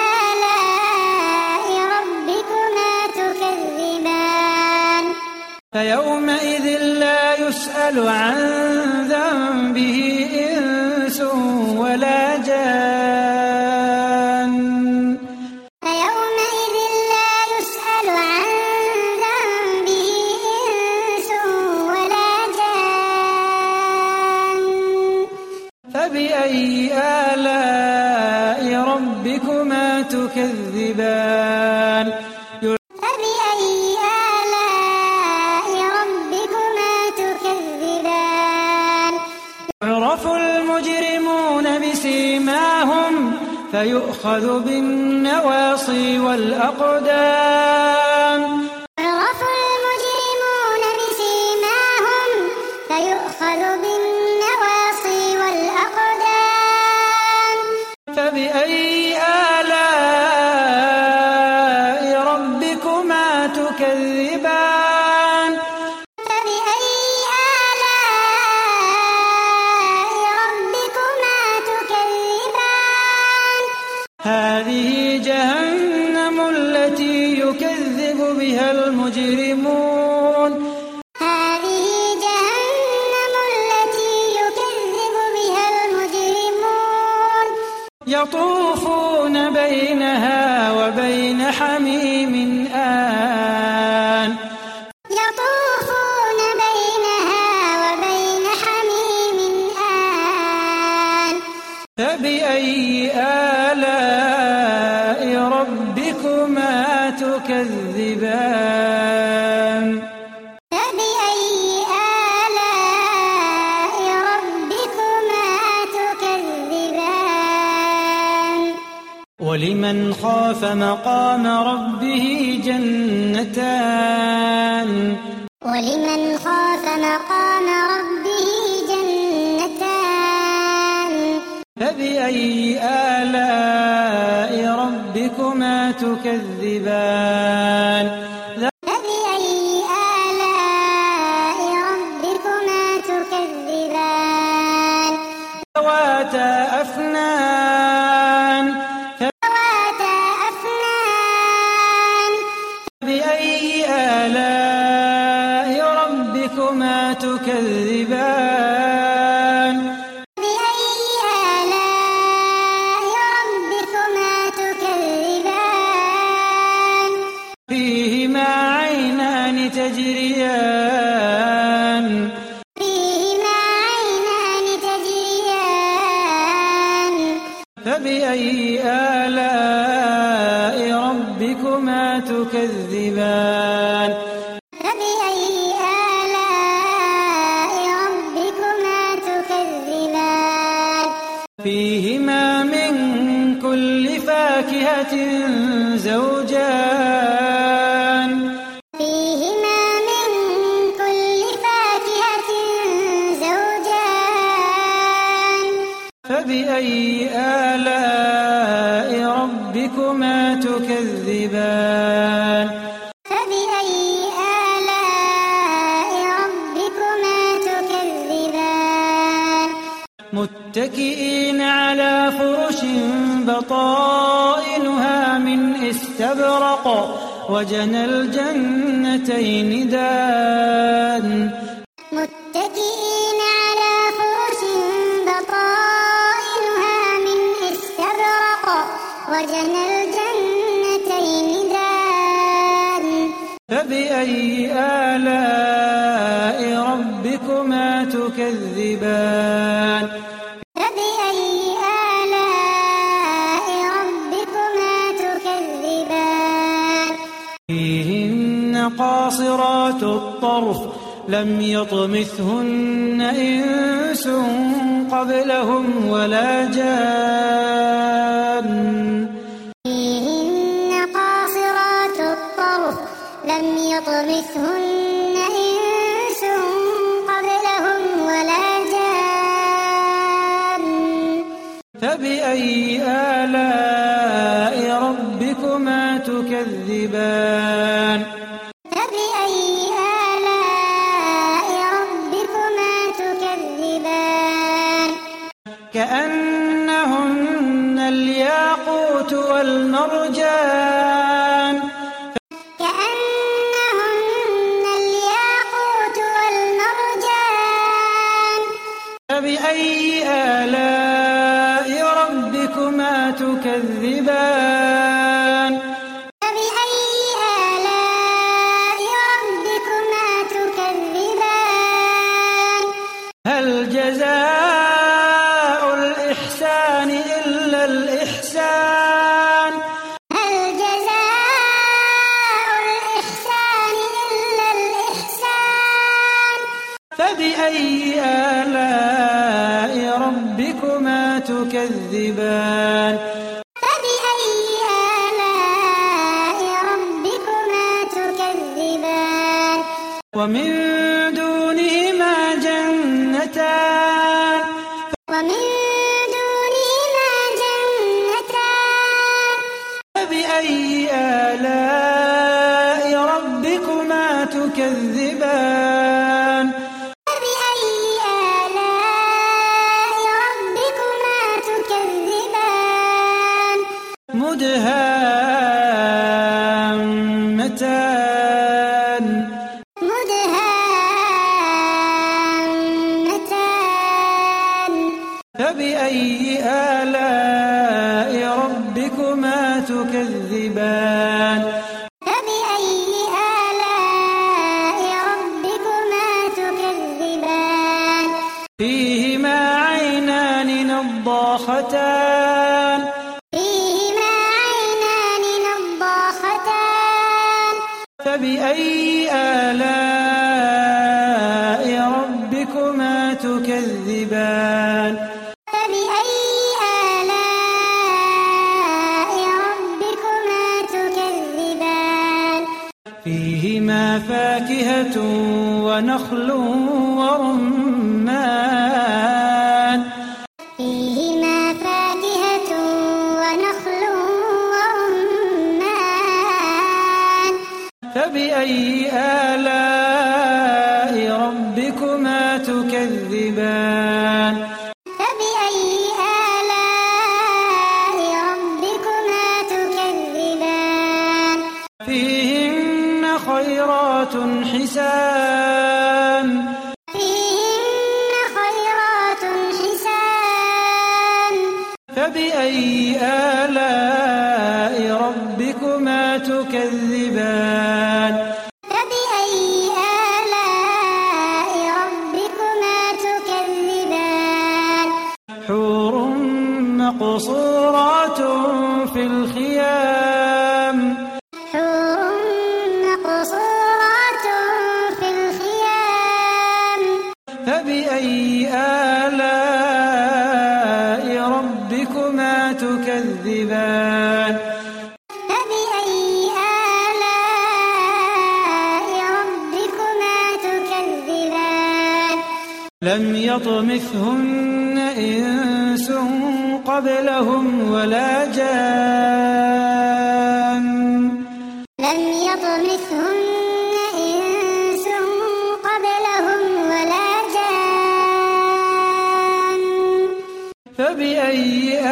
آلاء ربكما تكذبان فيومئذ لا يسأل عن ذنبه إنس ولا جان فيوم ربكما تكذبان فبأي آلاء ربكما تكذبان يعرف المجرمون بسيماهم فيؤخذ بالنواصي والأقدام يعرف المجرمون بسيماهم فيؤخذ بالنواصي والأقدام فبأي آلاء ربكما تكذبان فبأي آلاء ربكما تكذبان هذه جهنم التي يكذب بها المجرمون هذه جهنم التي يكذب بها المجرمون يطوفون بينها وبين حميم آن يطوفون بينها وبين حميم آن فبأي آلاء ربكما تكذبان فبأي آلاء ربكما تكذبان ولمن خاف مقام ربه جنتان ولمن خاف مقام ربه جنتان فبأي آلاء ربكما تكذبان فبأي آلاء ربكما تكذبان ذواتا أفنان ذواتا أفنان فبأي آلاء ربكما تكذبان فبأي آلاء ربكما تكذبان فيهما عينان تجريان فيهما عينان تجريان فبأي آلاء ربكما تكذبان فبأي آلاء ربكما تكذبان فيهما من كل فاكهة زوجان فيهما من كل فاكهة زوجان فبأي آلاء ربكما تكذبان فبأي آلاء ربكما تكذبان متكئين على فرش بطائنها من استبرق وجنى الجنتين دان متكئين على فرش بطائنها من استبرق وجنى الجنتين دان فبأي آلاء ربكما تكذبان فبأي آلاء ربكما تكذبان فيهن قاصرات الطرف لم يطمثهن إنس قبلهم ولا جان فيهن قاصرات الطرف لم يطمثهن إنس قبلهم ولا جان فبأي آلاء ربكما تكذبان فبأي آلاء ربكما تكذبان كأنهن الياقوت والمرجان كأنهن الياقوت والمرجان فبأي آلاء ربكما تكذبان فبأي آلاء ربكما تكذبان هل جزاء الإحسان إلا الإحسان فبأي آلاء ربكما تكذبان فبأي آلاء ربكما تكذبان ومن دونهما جنتان ومن دونهما جنتان فبأي آلاء ربكما تكذبان فبأي آلاء ربكما تكذبان مدهامتان مدهامتان فبأي آلاء ربكما تكذبان فبأي آلاء ربكما تكذبان فيهما عينان نضاختان فيهما عينان نضاختان فبأي آلاء ربكما تكذبان فبأي آلاء ربكما تكذبان فيهما فاكهة ونخل ورمان فيهما فاكهة ونخل ورمان فبأي آلاء ربكما تكذبان فبأي آلاء ربكما تكذبان فيهن خيرات حسان فيهن خيرات حسان فبأي آلاء ربكما تكذبان فبأي آلاء ربكما تكذبان حور مقصورات في الخيام حور مقصورات في الخيام فبأي آلاء ربكما تكذبان فبأي آلاء ربكما تكذبان لم يطمثهن إنس قبلهم ولا جان لم يطمثهن إنس قبلهم ولا جان فبأي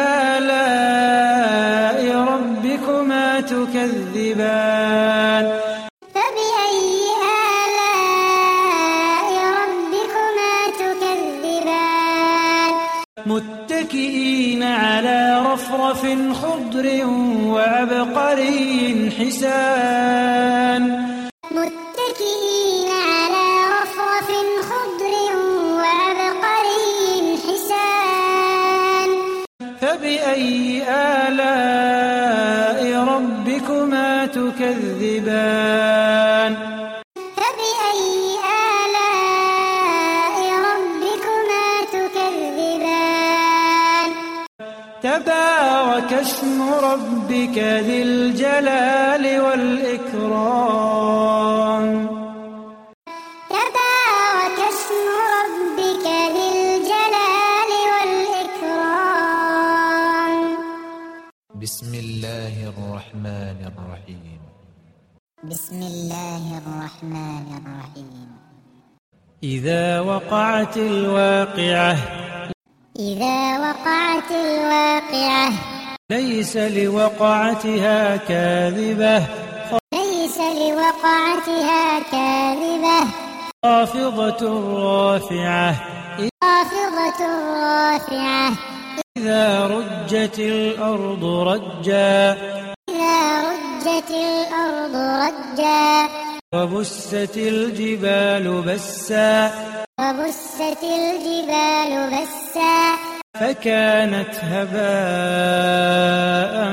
آلاء ربكما تكذبان فبأي آلاء ربكما تكذبان متكئين على رفرف خضر وعبقري حسان متكئين على رفرف خضر وعبقري حسان فبأي آلاء ربكما تكذبان فبأي آلاء ربكما تكذبان تبارك اسم ربك ذي الجلال والإكرام تبارك اسم ربك ذي الجلال والإكرام بسم الله الرحمن الرحيم بسم الله الرحمن الرحيم إذا وقعت الواقعة إذا وقعت الواقعة ليس لوقعتها كاذبة ليس لوقعتها كاذبة خافضة رافعة خافضة رافعة إذا رجت الأرض رجا إذا رجت الأرض رجا وبست الجبال بسا وبست الجبال بسا فكانت هباء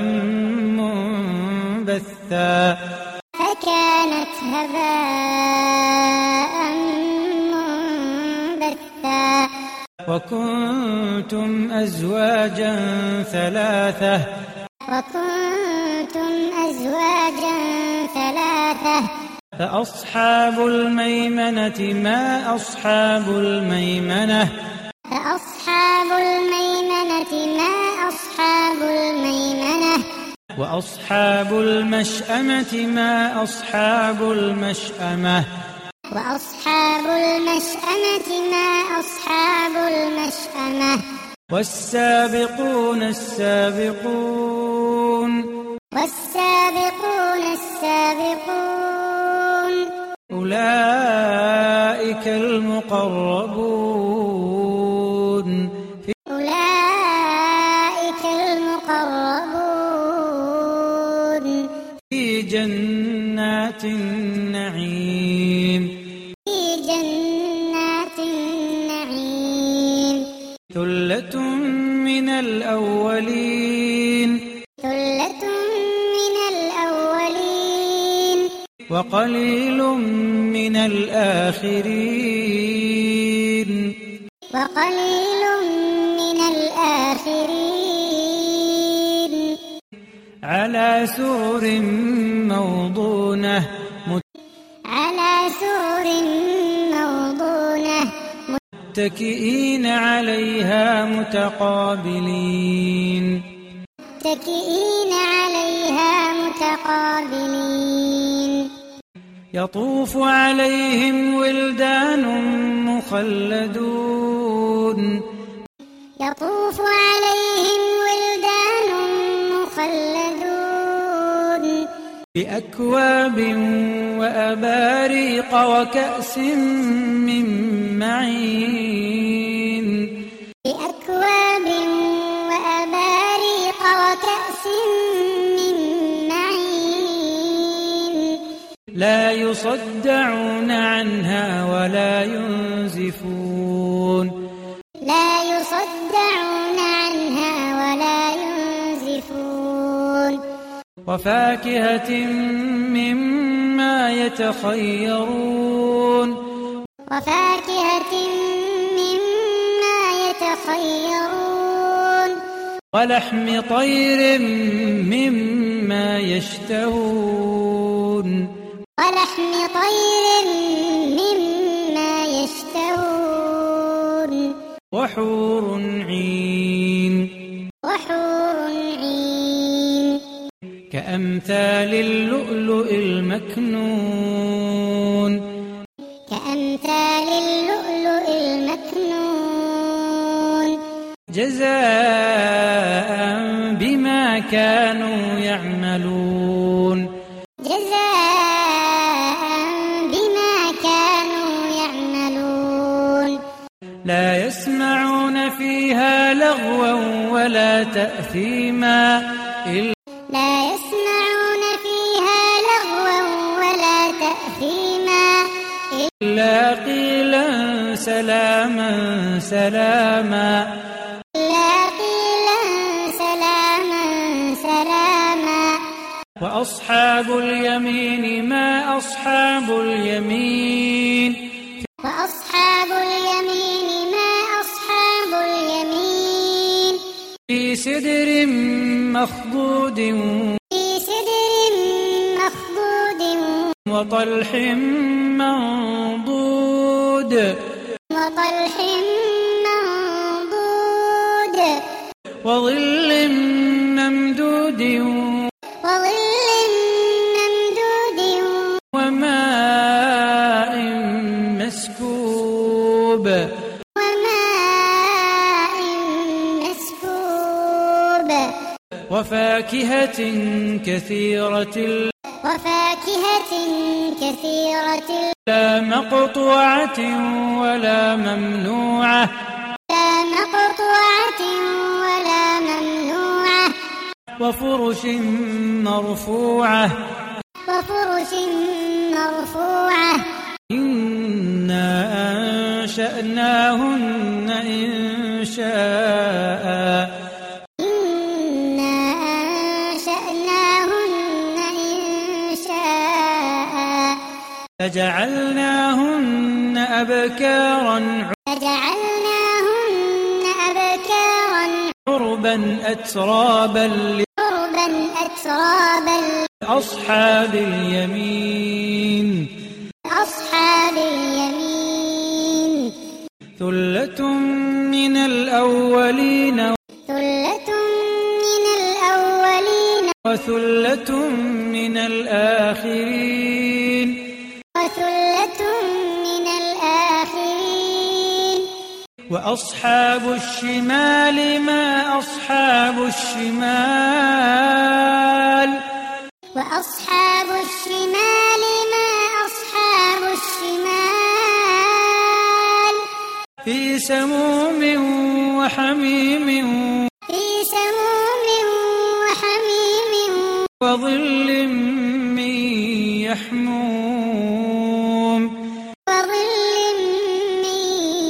منبثا فكانت هباء منبثا وكنتم أزواجا ثلاثة وكنتم أزواجا ثلاثة فأصحاب الميمنة ما أصحاب الميمنة فأصحاب الميمنة ما أصحاب الميمنة وأصحاب المشأمة ما أصحاب المشأمة وأصحاب المشأمة ما أصحاب المشأمة والسابقون السابقون والسابقون السابقون أولئك المقربون أولئك المقربون في جنات النعيم في جنات النعيم ثلة من الأولين ثلة من الأولين وقليل من الآخرين وقليل من الآخرين على سرر موضونة على سرر موضونة متكئين عليها متقابلين متكئين عليها متقابلين يطوف عليهم ولدان مخلدون يطوف عليهم ولدان مخلدون بأكواب وأباريق وكأس من معين بأكواب وأباريق وكأس من معين لا يصدعون عنها ولا ينزفون لا يصدعون عنها ولا ينزفون وفاكهة مما يتخيرون وفاكهة مما يتخيرون ولحم طير مما يشتهون ولحم طير مما يشتهون وحور عين وحور عين كأمثال اللؤلؤ المكنون كأمثال اللؤلؤ المكنون جزاء بما كانوا يعملون جزاء بما كانوا يعملون لا يسمعون فيها لغوا ولا تأثيما لا يسمعون فيها لغوا ولا تأثيما إلا قيلا سلاما سلاما إلا قيلا سلاما سلاما وأصحاب اليمين ما أصحاب اليمين وأصحاب اليمين ما أصحاب اليمين في سدر مخضود في سدر مخضود وطلح منضود وطلح منضود وظل ممدود وظل ممدود وماء مسكوب وماء مسكوب وفاكهة كثيرة وفاكهة كثيرة لا مقطوعة ولا ممنوعة لا مقطوعة ولا ممنوعة وفرش مرفوعة وفرش مرفوعة إنا أنشأناهن إنشاء إنا أنشأناهن إنشاء فجعلناهن أبكارا فجعلناهن عربا أترابا عربا أترابا لأصحاب اليمين أصحاب اليمين ثلة من الأولين ثلة من الأولين وثلة من الآخرين وثلة من الآخرين وأصحاب الشمال ما أصحاب الشمال وأصحاب الشمال ما أصحاب الشمال في سموم وحميم في سموم وحميم وظل من يحموم وظل من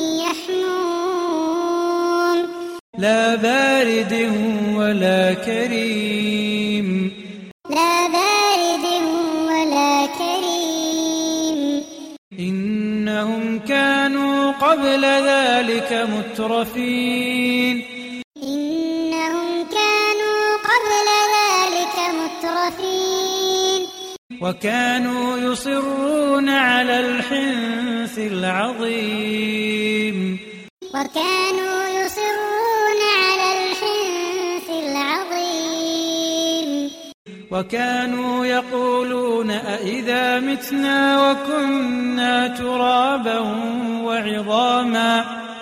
يحموم لا بارد ولا كريم لا بارد ولا كريم إنهم كانوا قبل ذلك مترفين إنهم كانوا قبل ذلك مترفين وكانوا يصرون على الحنث العظيم وكانوا يصرون على الحنث العظيم وكانوا يقولون أئذا متنا وكنا ترابا وعظاما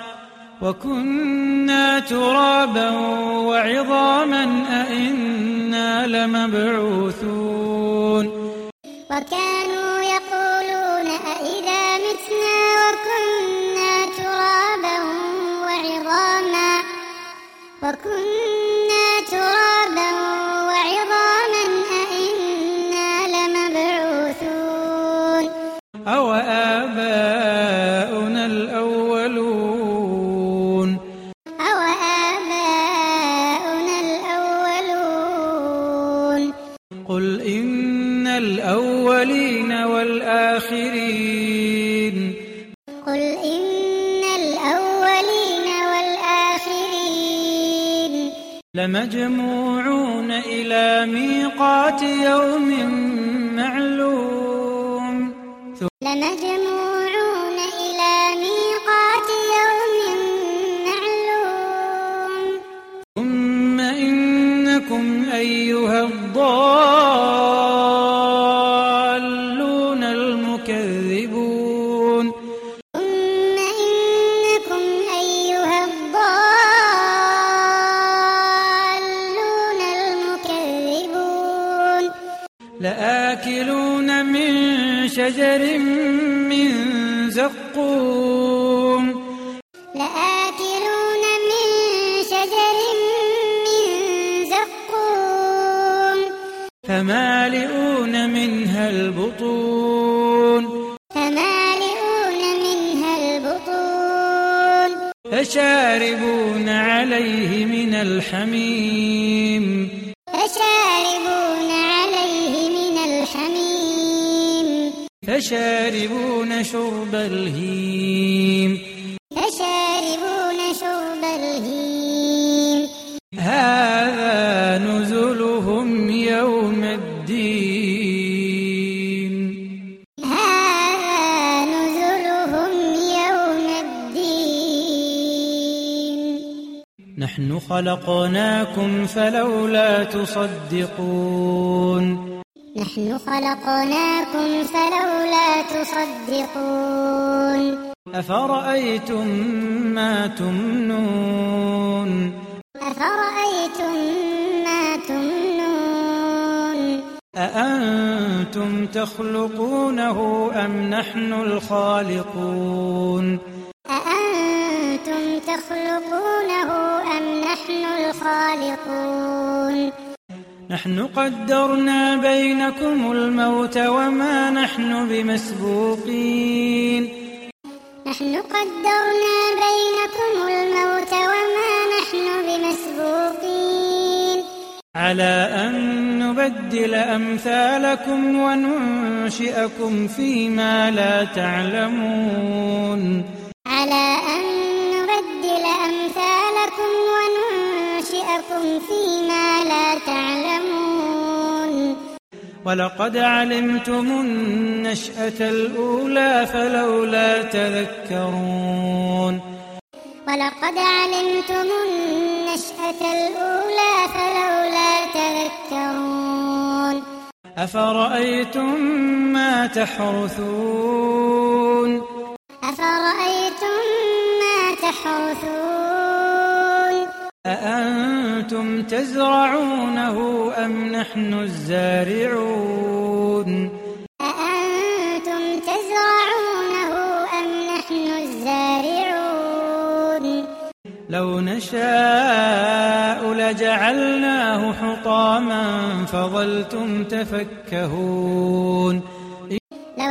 وكنا ترابا وعظاما أئنا لمبعوثون وكانوا يقولون أئذا متنا وكنا ترابا وعظاما وكنا ترابا وعظاما أئنا لمبعوثون أو آباؤنا الأولون أو آباؤنا الأولون قل إن الأولين والآخرين قل إن الأولين والآخرين لمجموعون إلى ميقات يوم معلوم لمجموعون إلى ميقات يوم معلوم ثم إنكم أيها الضالون المكذبون ثم إنكم أيها الضالون المكذبون لآكلون من شجر من زقوم لآكلون من شجر من زقوم فمالئون منها البطون فمالئون منها البطون فشاربون عليه من الحميم فشاربون عليه من الحميم فشاربون شرب الهيم فشاربون شرب الهيم هذا نزلهم يوم الدين هذا نزلهم يوم الدين نحن خلقناكم فلولا تصدقون نحن خلقناكم فلولا تصدقون أفرأيتم ما تمنون أفرأيتم ما تمنون أأنتم تخلقونه أم نحن الخالقون أأنتم تخلقونه أم نحن الخالقون نحن قدرنا بينكم الموت وما نحن بمسبوقين نحن قدرنا بينكم الموت وما نحن بمسبوقين على أن نبدل أمثالكم وننشئكم فيما لا تعلمون على أن نبدل أمثالكم وننشئكم نَفْسٌ فِيمَا لَا تَعْلَمُونَ وَلَقَدْ عَلِمْتُمُ النَّشْأَةَ الْأُولَى فَلَوْلَا تَذَكَّرُونَ وَلَقَدْ عَلِمْتُمُ النَّشْأَةَ الْأُولَى فَلَوْلَا تَذَكَّرُونَ أَفَرَأَيْتُم مَّا تَحْرُثُونَ أَفَرَأَيْتُم مَّا تَحْرُثُونَ أَأَنتُمْ تَزْرَعُونَهُ أَمْ نَحْنُ الزَّارِعُونَ أَأَنتُمْ تَزْرَعُونَهُ أَمْ نَحْنُ الزَّارِعُونَ لَوْ نَشَاءُ لَجَعَلْنَاهُ حُطَامًا فَظَلْتُمْ تَفَكَّهُونَ لَوْ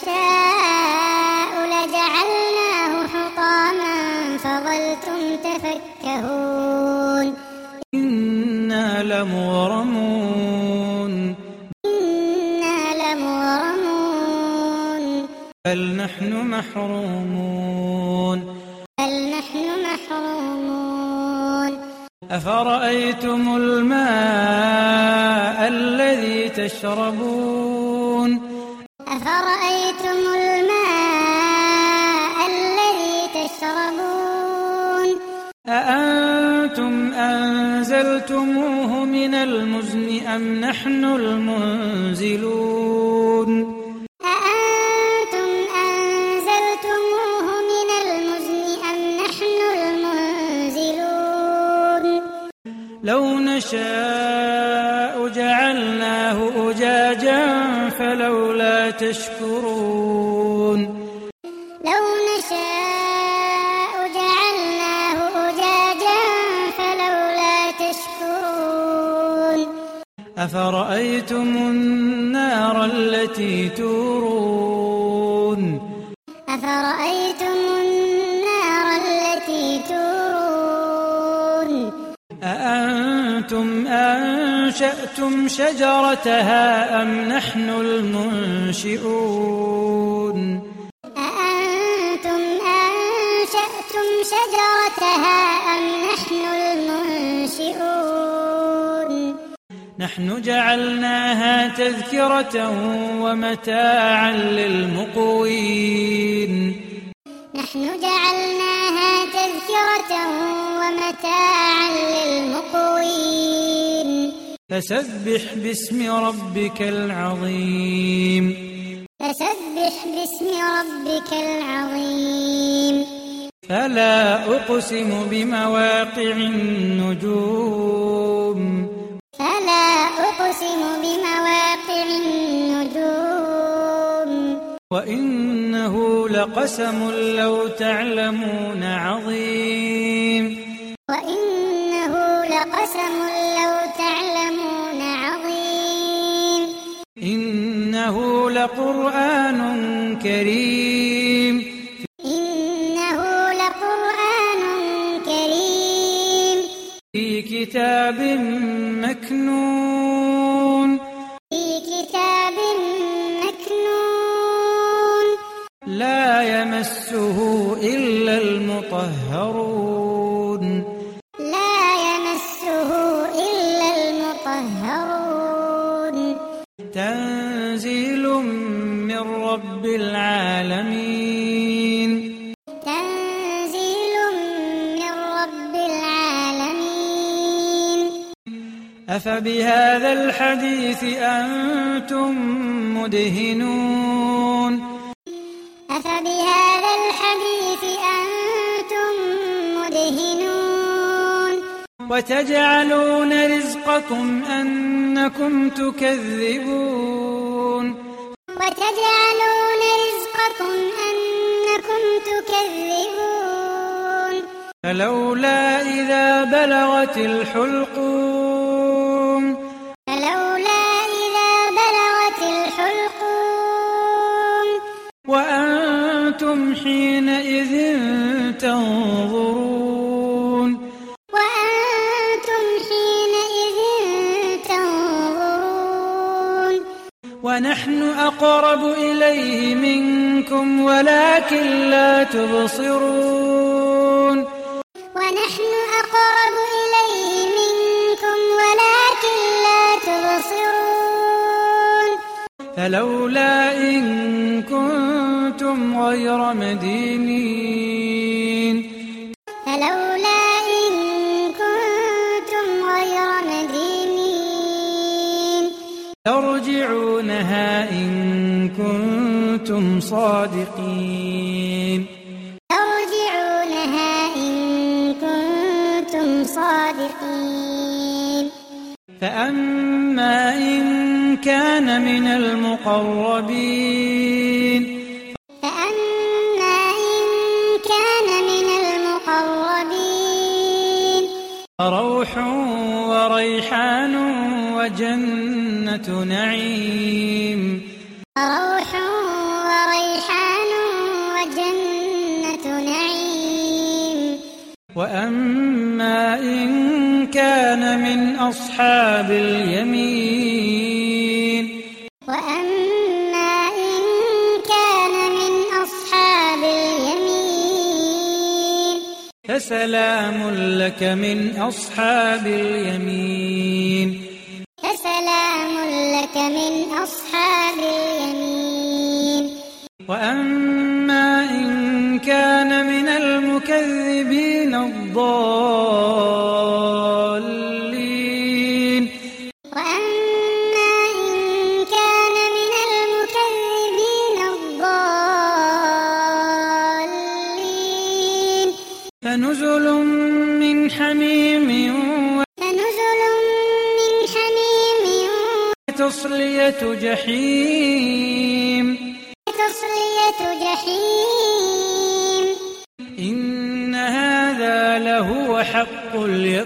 نَشَاءُ لَجَعَلْنَاهُ حُطَامًا فَظَلْتُمْ تَفَكَّهُونَ إِنَّا لَمُغْرَمُونَ إِنَّا لَمُغْرَمُونَ بَلْ نَحْنُ مَحْرُومُونَ بَلْ نَحْنُ مَحْرُومُونَ أَفَرَأَيْتُمُ الْمَاءَ الَّذِي تَشْرَبُونَ أَفَرَأَيْتُمُ الْمَاءَ الَّذِي تَشْرَبُونَ أَأَنتُمْ أَنزَلْتُمُوهُ مِنَ الْمُزْنِ أَمْ نَحْنُ الْمُنزِلُونَ أَأَنتُمْ أَنزَلْتُمُوهُ مِنَ الْمُزْنِ أَمْ نَحْنُ الْمُنزِلُونَ لَوْ نَشَاءُ جَعَلْنَاهُ أُجَاجًا فَلَوْلَا تَشْكُرُونَ لَوْ نَشَاءُ جَعَلْنَاهُ أُجَاجًا فَلَوْلَا تَشْكُرُونَ أَفَرَأَيْتُمُ النَّارَ الَّتِي تُورُونَ أَفَرَأَيْتُمُ النَّارَ الَّتِي تُورُونَ أَأَنتُمْ أَنشَأْتُمْ شَجَرَتَهَا أَمْ نَحْنُ الْمُنشِئُونَ أَأَنتُمْ أَنشَأْتُمْ شَجَرَتَهَا أَمْ نَحْنُ الْمُنشِئُونَ نَحْنُ جَعَلْنَاهَا تَذْكِرَةً وَمَتَاعًا لِّلْمُقْوِينَ نَحْنُ جَعَلْنَاهَا تَذْكِرَةً وَمَتَاعًا لِّلْمُقْوِينَ فَسَبِّحْ بِاسْمِ رَبِّكَ الْعَظِيمِ فَسَبِّحْ بِاسْمِ رَبِّكَ الْعَظِيمِ فَلَا أُقْسِمُ بِمَوَاقِعِ النُّجُومِ فَلَا أُقْسِمُ بِمَوَاقِعِ النُّجُومِ وَإِنَّهُ لَقَسَمٌ لَّوْ تَعْلَمُونَ عَظِيمٌ وَإِنَّهُ لَقَسَمٌ لَّوْ تَعْلَمُونَ عَظِيمٌ إِنَّهُ لَقُرْآنٌ كَرِيمٌ إِنَّهُ لَقُرْآنٌ كَرِيمٌ فِي كِتَابٍ مَّكْنُونٍ في كتاب مكنون لَّا يَمَسُّهُ إِلَّا الْمُطَهَّرُونَ لا يمسه إلا المطهرون تنزيل من رب العالمين تنزيل من رب العالمين أفبهذا الحديث أنتم مدهنون أفبهذا الحديث أنتم مدهنون وتجعلون رزقكم أنكم تكذبون وتجعلون رزقكم أنكم تكذبون فلولا إذا بلغت الحلقوم فلولا إذا بلغت الحلقوم وأنتم حينئذ تنظرون وأنتم حينئذ تنظرون ونحن أقرب إليه منكم ولكن لا تبصرون ونحن أقرب إليه منكم فلولا إن كنتم غير مدينين فلولا إن كنتم غير مدينين ترجعونها إن كنتم صادقين ترجعونها إن كنتم صادقين فأما إن كان من المقربين فأما إن كان من المقربين روح وريحان وجنة نعيم روح وريحان وجنة نعيم وأما إن كان من أصحاب اليمين وأما إن كان من أصحاب اليمين فسلام لك من أصحاب اليمين فسلام لك من أصحاب اليمين وأما إن كان من المكذبين الضالين وأما إن كان من المكذبين الضالين فنزل من حميم فنزل من حميم وتصلية جحيم تصلية جحيم إن هذا لهو حق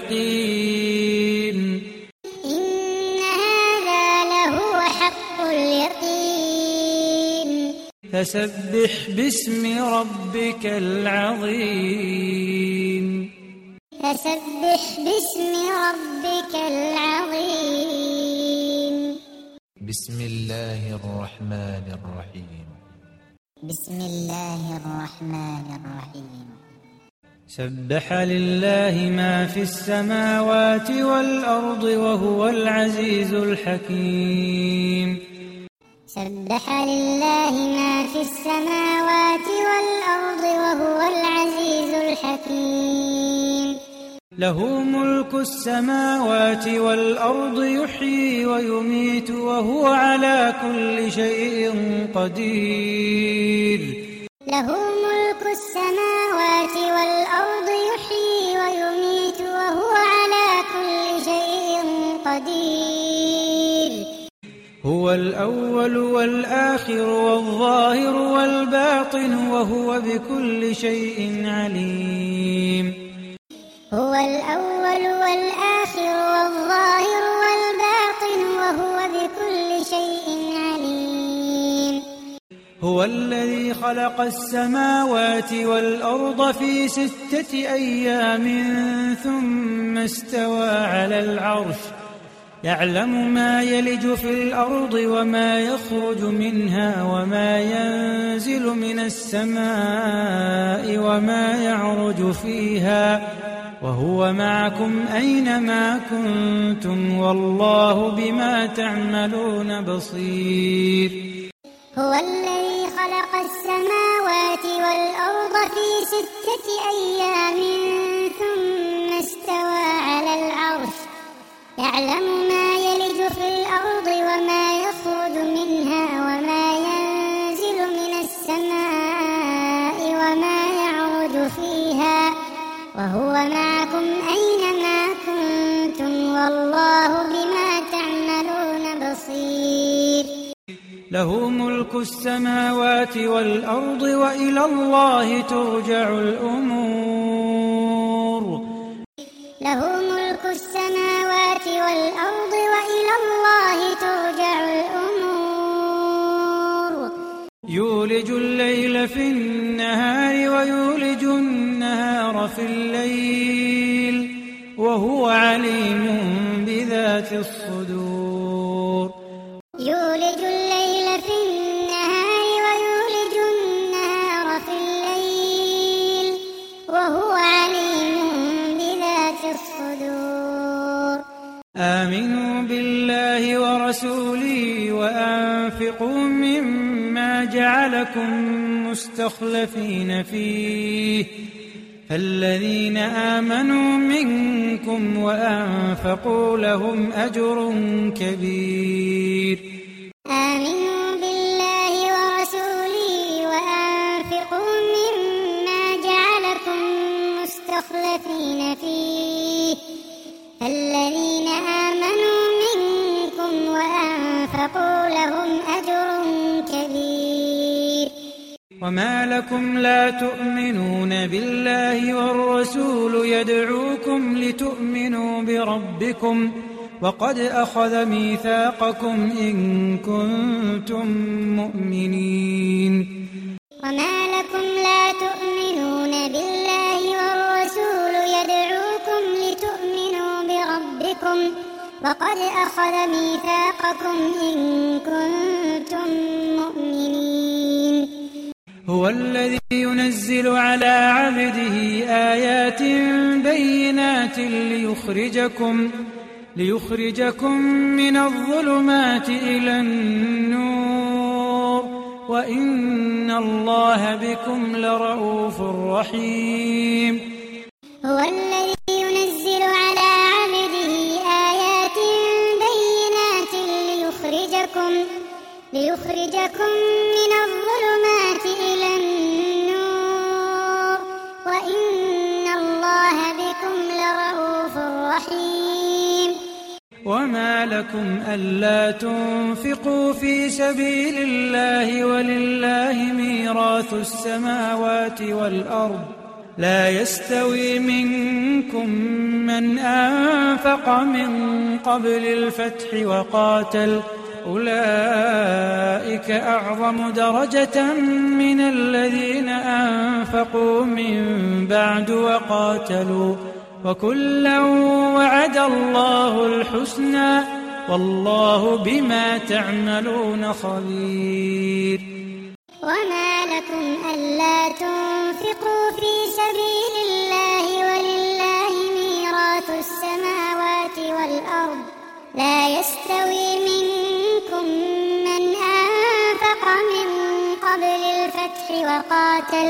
اليقين إن هذا لهو حق اليقين فسبح باسم ربك العظيم فسبح باسم ربك العظيم بسم الله الرحمن الرحيم بسم الله الرحمن الرحيم سبح لله ما في السماوات والأرض وهو العزيز الحكيم سبح لله ما في السماوات والأرض وهو العزيز الحكيم له ملك السماوات والأرض يحيي ويميت وهو على كل شيء قدير له ملك السماوات والأرض يحيي ويميت وهو على كل شيء قدير هو الأول والآخر والظاهر والباطن وهو بكل شيء عليم هو الأول والآخر والظاهر والباطن وهو بكل شيء عليم هو الذي خلق السماوات والأرض في ستة أيام ثم استوى على العرش يعلم ما يلج في الأرض وما يخرج منها وما ينزل من السماء وما يعرج فيها وهو معكم أينما كنتم والله بما تعملون بصير هو الذي خلق السماوات والأرض في ستة أيام ثم استوى على العرش يعلم ما يلج في الأرض وما يخرج منها وما ينزل من السماء وما يعرج فيها وهو معكم أينما كنتم والله بما تعملون بصير له ملك السماوات والأرض وإلى الله ترجع الأمور له ملك السماوات والأرض وإلى الله ترجع الأمور يولج الليل في النهار ويولج النهار في الليل وهو عليم بذات الصدور يولج الليل في النهار ويولج النهار في الليل وهو عليم بذات الصدور آمنوا بالله ورسوله وأنفقوا وأنفقوا مما جعلكم مستخلفين فيه فالذين آمنوا منكم وأنفقوا لهم أجر كبير. آمنوا بالله ورسوله وأنفقوا مما جعلكم مستخلفين فيه فالذين آمنوا منكم وأنفقوا لهم أجر كبير. وما لكم لا تؤمنون بالله والرسول يدعوكم لتؤمنوا بربكم وقد أخذ ميثاقكم إن كنتم مؤمنين. وما لكم لا تؤمنون بالله والرسول يدعوكم لتؤمنوا بربكم وقد أخذ ميثاقكم إن كنتم مؤمنين. هو الذي ينزل على عبده آيات بينات ليخرجكم ليخرجكم من الظلمات إلى النور وإن الله بكم لرؤوف رحيم. هو الذي ينزل على عبده آيات بينات ليخرجكم ليخرجكم من الظلمات إلى النور وإن الله بكم لرؤوف رحيم. وما لكم ألا تنفقوا في سبيل الله ولله ميراث السماوات والأرض لا يستوي منكم من أنفق من قبل الفتح وقاتل أولئك أعظم درجة من الذين أنفقوا من بعد وقاتلوا وكلا وعد الله الحسنى والله بما تعملون خبير. وما لكم ألا تنفقوا في سبيل الله ولله ميراث السماوات والأرض لا يستوي منكم من أنفق من قبل الفتح وقاتل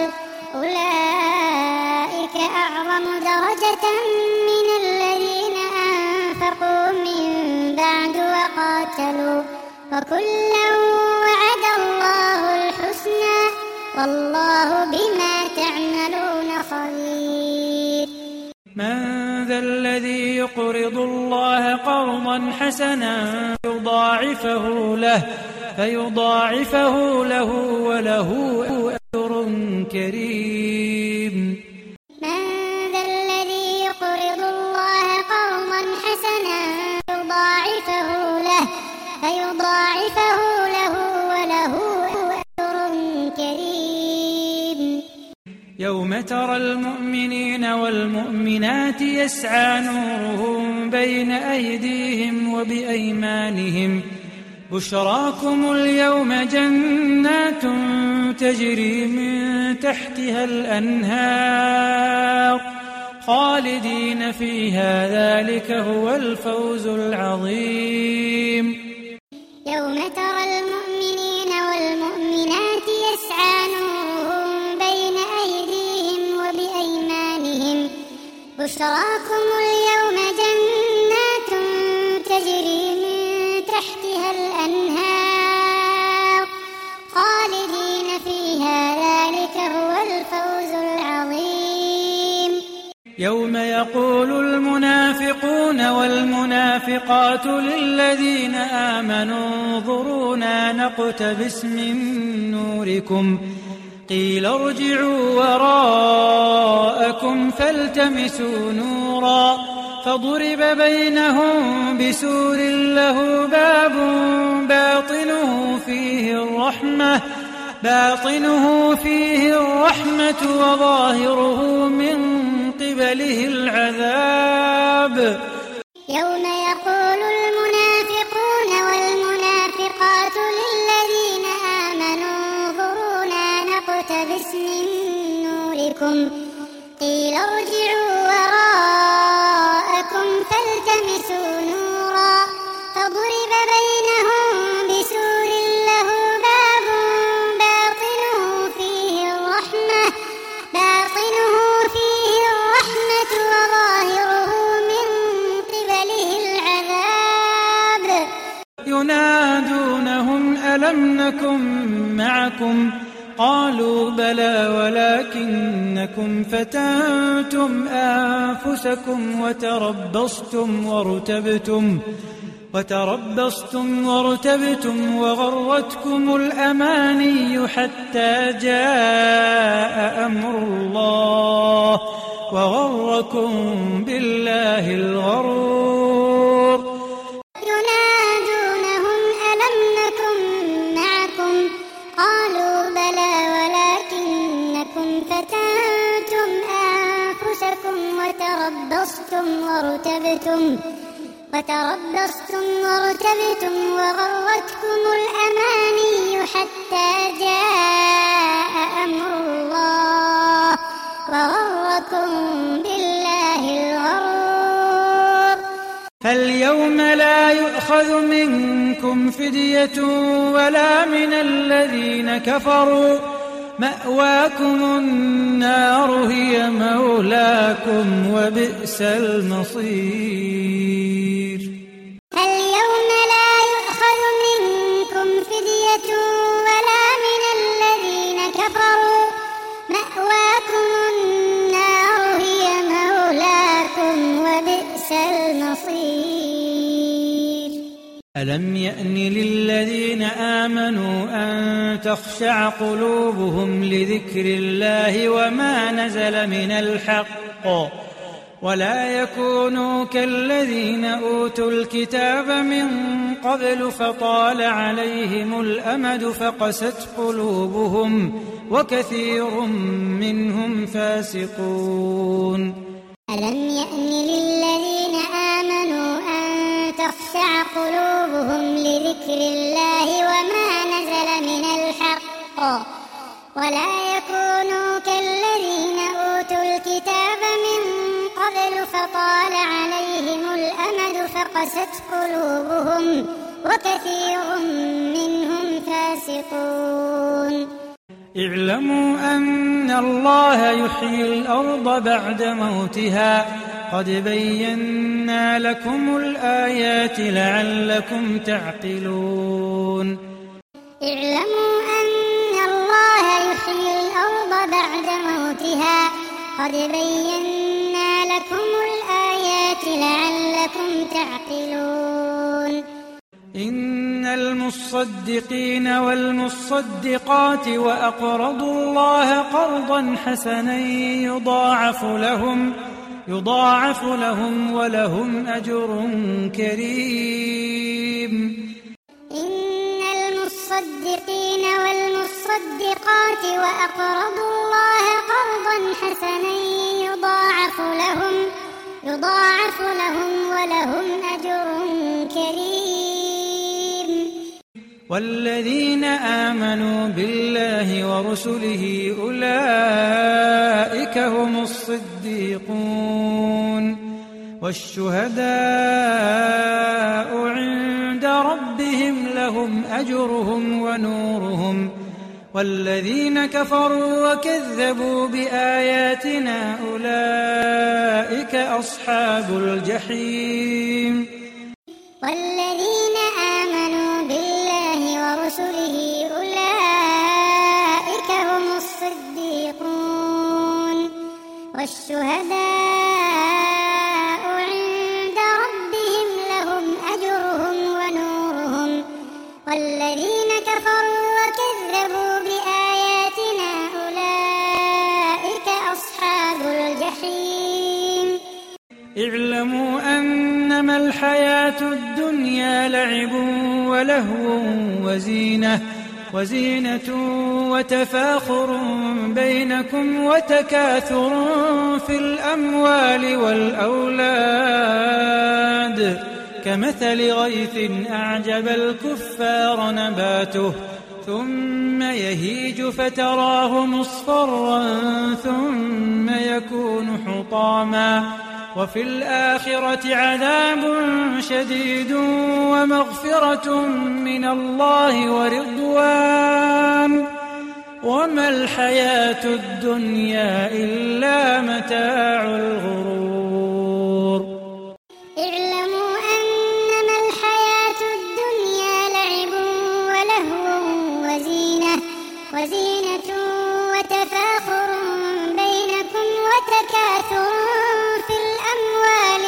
أولئك أعظم درجة من الذين أنفقوا من بعد وقاتلوا وكلا وعد الله الحسنى والله بما تعملون خبير. من ذا الذي يقرض الله قرضا حسنا يضاعفه له فيضاعفه له وله أجر كريم. من ذا الذي يقرض الله قرضا حسنا يضاعفه له فيضاعفه له وله أجر كريم. يوم ترى المؤمنين والمؤمنات يسعى نورهم بين أيديهم وبأيمانهم بشراكم اليوم جنات تجري من تحتها الأنهار خالدين فيها ذلك هو الفوز العظيم. يوم ترى المؤمنين والمؤمنات يسعى نورهم بين أيديهم وبأيمانهم بشراكم اليوم جنات تجري من تحتها الأنهار خالدين فيها ذلك هو الفوز العظيم. يوم يقول المنافقون والمنافقات للذين آمنوا انظرونا نقتبس من نوركم قيل ارجعوا وراءكم فالتمسوا نورا فضرب بينهم بسور له باب باطنه فيه الرحمة باطنه فيه الرحمة وظاهره من قبله العذاب. يوم يقول المنافقون والمنافقات للذين آمنوا انظرونا نقتبس من نوركم قيل ارجعوا وراءكم فالتمسوا نورا فضرب بينهم بسور له ألم نكن معكم قالوا بلى ولكنكم فتنتم أنفسكم وتربصتم وارتبتم وتربصتم وارتبتم وغرتكم الأماني حتى جاء أمر الله وغركم بالله الغرور. ينادونهم ألم نكن معكم قالوا بلى ولكنكم فتنتم أنفسكم وتربصتم وارتبتم وتربصتم وارتبتم وغرتكم الأماني حتى جاء أمر الله وغركم بالله الغرور. فاليوم لا يؤخذ منكم فدية ولا من الذين كفروا مأواكم النار هي مولاكم وبئس المصير. اليوم لا يؤخذ منكم فدية ولا من الذين كفروا مأواكم النار هي مولاكم وبئس المصير. ألم يأن للذين آمنوا أن تخشع قلوبهم لذكر الله وما نزل من الحق ولا يكونوا كالذين أوتوا الكتاب من قبل فطال عليهم الأمد فقست قلوبهم وكثير منهم فاسقون. ألم يأن للذين آمنوا أن تخشع قلوبهم لذكر الله وما نزل من الحق ولا يكونوا كالذين أوتوا الكتاب من قبل فطال عليهم الأمد فقست قلوبهم وكثير منهم فاسقون. اعلموا أن الله يحيي الأرض بعد موتها قد بينا لكم الآيات لعلكم تعقلون. اعلموا أن الله يحيي الأرض بعد موتها قد بينا لكم الآيات لعلكم تعقلون. إن المصدقين والمصدقات وأقرضوا الله قرضا حسنا يضاعف لهم يضاعف لهم ولهم أجر كريم. إن المصدقين والمصدقات وأقرضوا الله قرضا حسنا يضاعف لهم يضاعف لهم ولهم أجر كريم. والذين آمنوا بالله ورسله أولئك هم الصديقون والشهداء عند ربهم لهم أجرهم ونورهم والذين كفروا وكذبوا بآياتنا أولئك أصحاب الجحيم. والذين آمنوا بالله ورسله أولئك هم الصديقون والشهداء عند ربهم لهم أجرهم ونورهم والذين كفروا وكذبوا بآياتنا أولئك أصحاب الجحيم. اعلموا أنما الحياة الدنيا لعب ولهو وزينة وزينة وتفاخر بينكم وتكاثر في الأموال والأولاد كمثل غيث أعجب الكفار نباته ثم يهيج فتراه مصفرا ثم يكون حطاما وفي الآخرة عذاب شديد ومغفرة من الله ورضوان وما الحياة الدنيا إلا متاع الغرور. اعلموا أنما الحياة الدنيا لعب ولهو وزينة وتفاخر بينكم وتكاثر في الأموال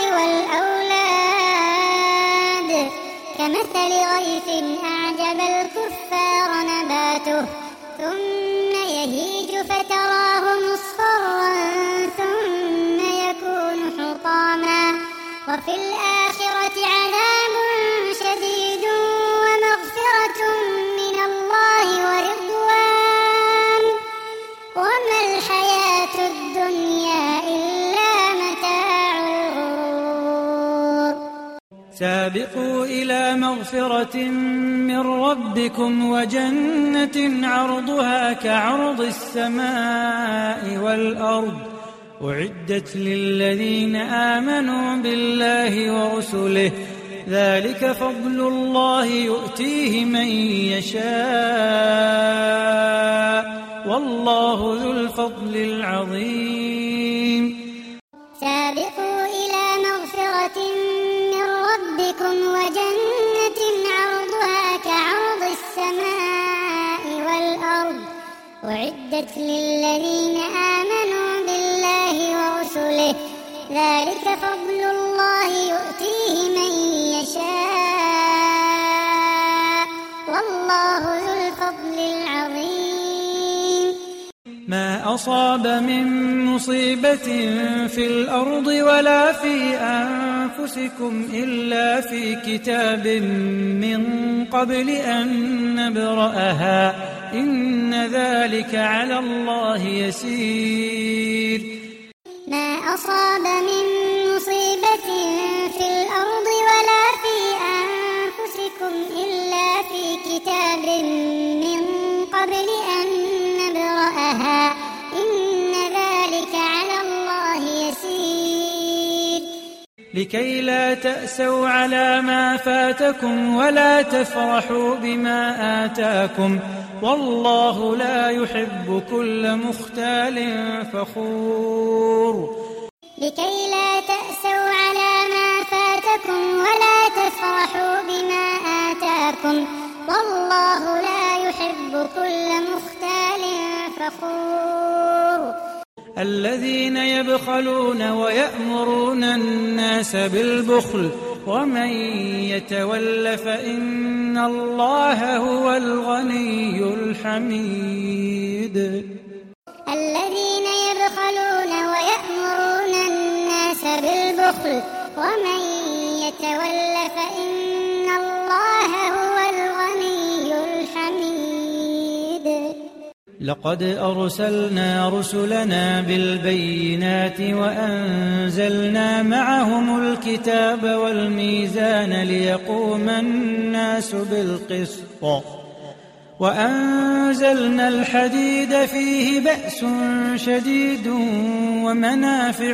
والأولاد كمثل غيث أعجب الكفار نباته ثم يهيج فتراه مصفرا ثم يكون حطاما وفي الآخرة عذاب شديد ومغفرة من الله ورضوان وما الحياة الدنيا إلا متاع الغرور. سابقوا إلى مغفرة من ربكم وجنة عرضها كعرض السماء والأرض أعدت للذين آمنوا بالله ورسله ذلك فضل الله يؤتيه من يشاء والله ذو الفضل العظيم. سابقوا إلى مغفرة من ربكم وجنة عرضها كعرض السماء والأرض أعدت للذين آمنوا بالله ورسله ذلك فضل الله يؤتيه من يشاء والله ذو الفضل العظيم. ما أصاب من مصيبة في الأرض ولا في أنفسكم إلا في كتاب من قبل أن نبرأها إن ذلك على الله يسير. ما أصاب من مصيبة في الأرض ولا في أنفسكم إلا في كتاب من قبل أن نبرأها إن ذلك على الله يسير. لكي لا تأسوا على ما فاتكم ولا تفرحوا بما آتاكم والله لا يحب كل مختال فخور. لكي لا تأسوا على ما فاتكم ولا تفرحوا بما آتاكم والله لا يحب كل مختال فخور. الذين يبخلون ويأمرون الناس بالبخل ومن يتول فإن الله هو الغني الحميد. الذين يبخلون ويأمرون الناس بالبخل ومن يتول فإن الله هو الغني الحميد. لقد أرسلنا رسلنا بالبينات وأنزلنا معهم الكتاب والميزان ليقوم الناس بالقسط وأنزلنا الحديد فيه بأس شديد ومنافع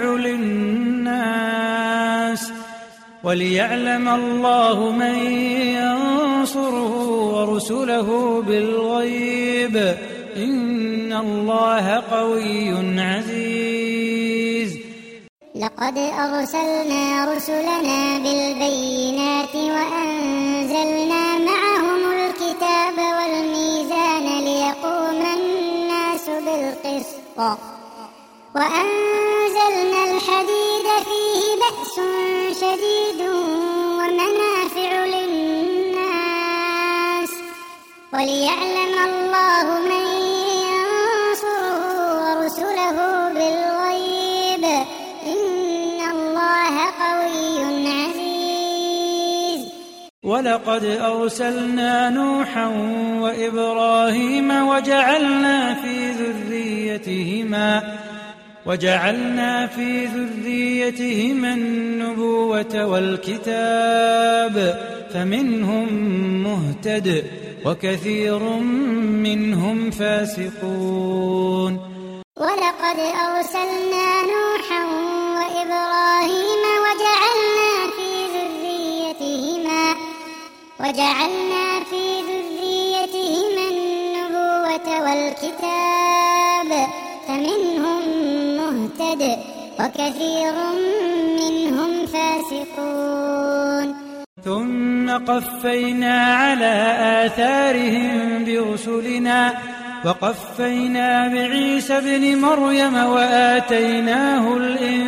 للناس وليعلم الله من ينصره ورسله بالغيب إن الله قوي عزيز. لقد أرسلنا رسلنا بالبينات وأنزلنا معهم الكتاب والميزان ليقوم الناس بالقسط وأنزلنا الحديد فيه بأس شديد ومنافع للناس وليعلم الله من ينصره ورسله بالغيب إن الله قوي عزيز. ولقد أرسلنا نوحا وإبراهيم وجعلنا في ذريتهما وجعلنا في ذريتهما النبوة والكتاب فمنهم مهتد وكثير منهم فاسقون. ولقد أرسلنا نوحا وإبراهيم وجعلنا في ذريتهما وجعلنا في ذريتهما النبوة والكتاب فمنهم مهتد وكثير منهم فاسقون. ثم قفينا على آثارهم برسلنا وقفينا بعيسى ابن مريم وآتيناه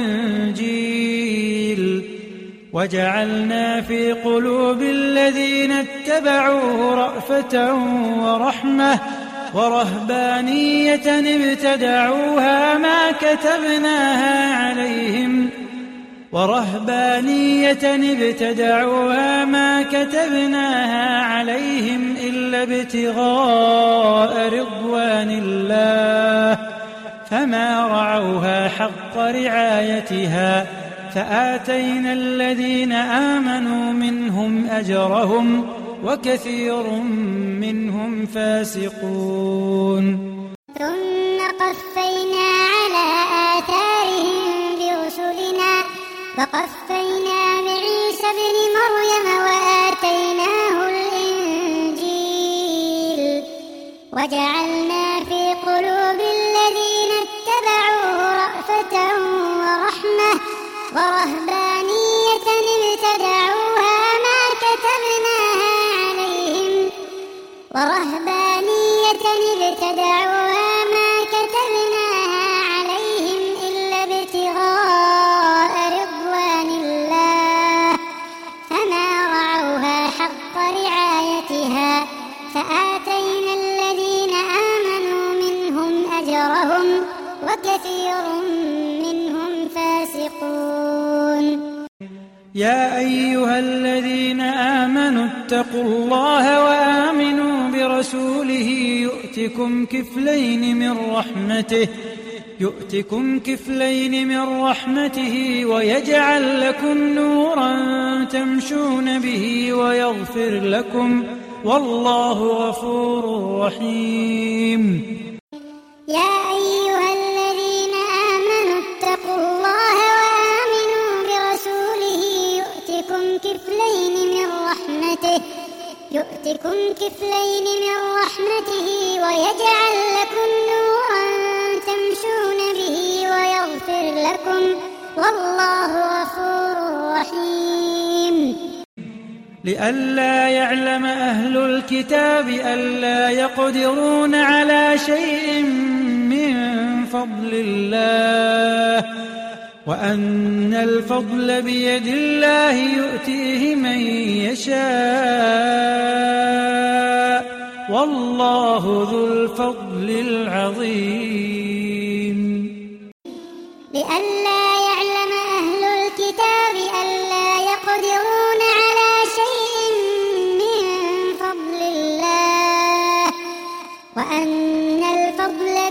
الإنجيل وجعلنا في قلوب الذين اتبعوه رأفة ورحمة ورهبانية ابتدعوها ما كتبناها عليهم ورهبانية ابتدعوها ما كتبناها عليهم إلا ابتغاء رضوان الله فما رعوها حق رعايتها فآتينا الذين آمنوا منهم أجرهم وكثير منهم فاسقون. ثم قفينا على آثارهم برسلنا وقفينا بعيسى ابن مريم وآتيناه الإنجيل وجعلنا في قلوب الذين اتبعوه رأفة ورحمة ورهبانية ابتدعوها ما كتبناها عليهم ورهبانية ابتدعوها ما كتبناها عليهم إلا ابتغاء رضوان الله فما رعوها حق رعايتها فآتينا الذين آمنوا منهم أجرهم وكثير منهم فاسقون. يا أيها الذين آمنوا اتقوا الله وآمنوا برسوله يؤتكم كفلين من رحمته يؤتكم كفلين من رحمته ويجعل لكم نورا تمشون به ويغفر لكم والله غفور رحيم. يا أيها الذين آمنوا اتقوا الله وآمنوا برسوله يؤتكم كفلين من رحمته يؤتكم كفلين من رحمته ويجعل لكم نورا تمشون به ويغفر لكم والله غفور رحيم. لئلا يعلم أهل الكتاب ألا يقدرون على شيء من فضل الله وأن الفضل بيد الله يؤتيه من يشاء والله ذو الفضل العظيم. لئلا يعلم أهل الكتاب ألا يقدرون على شيء من فضل الله وأن الفضل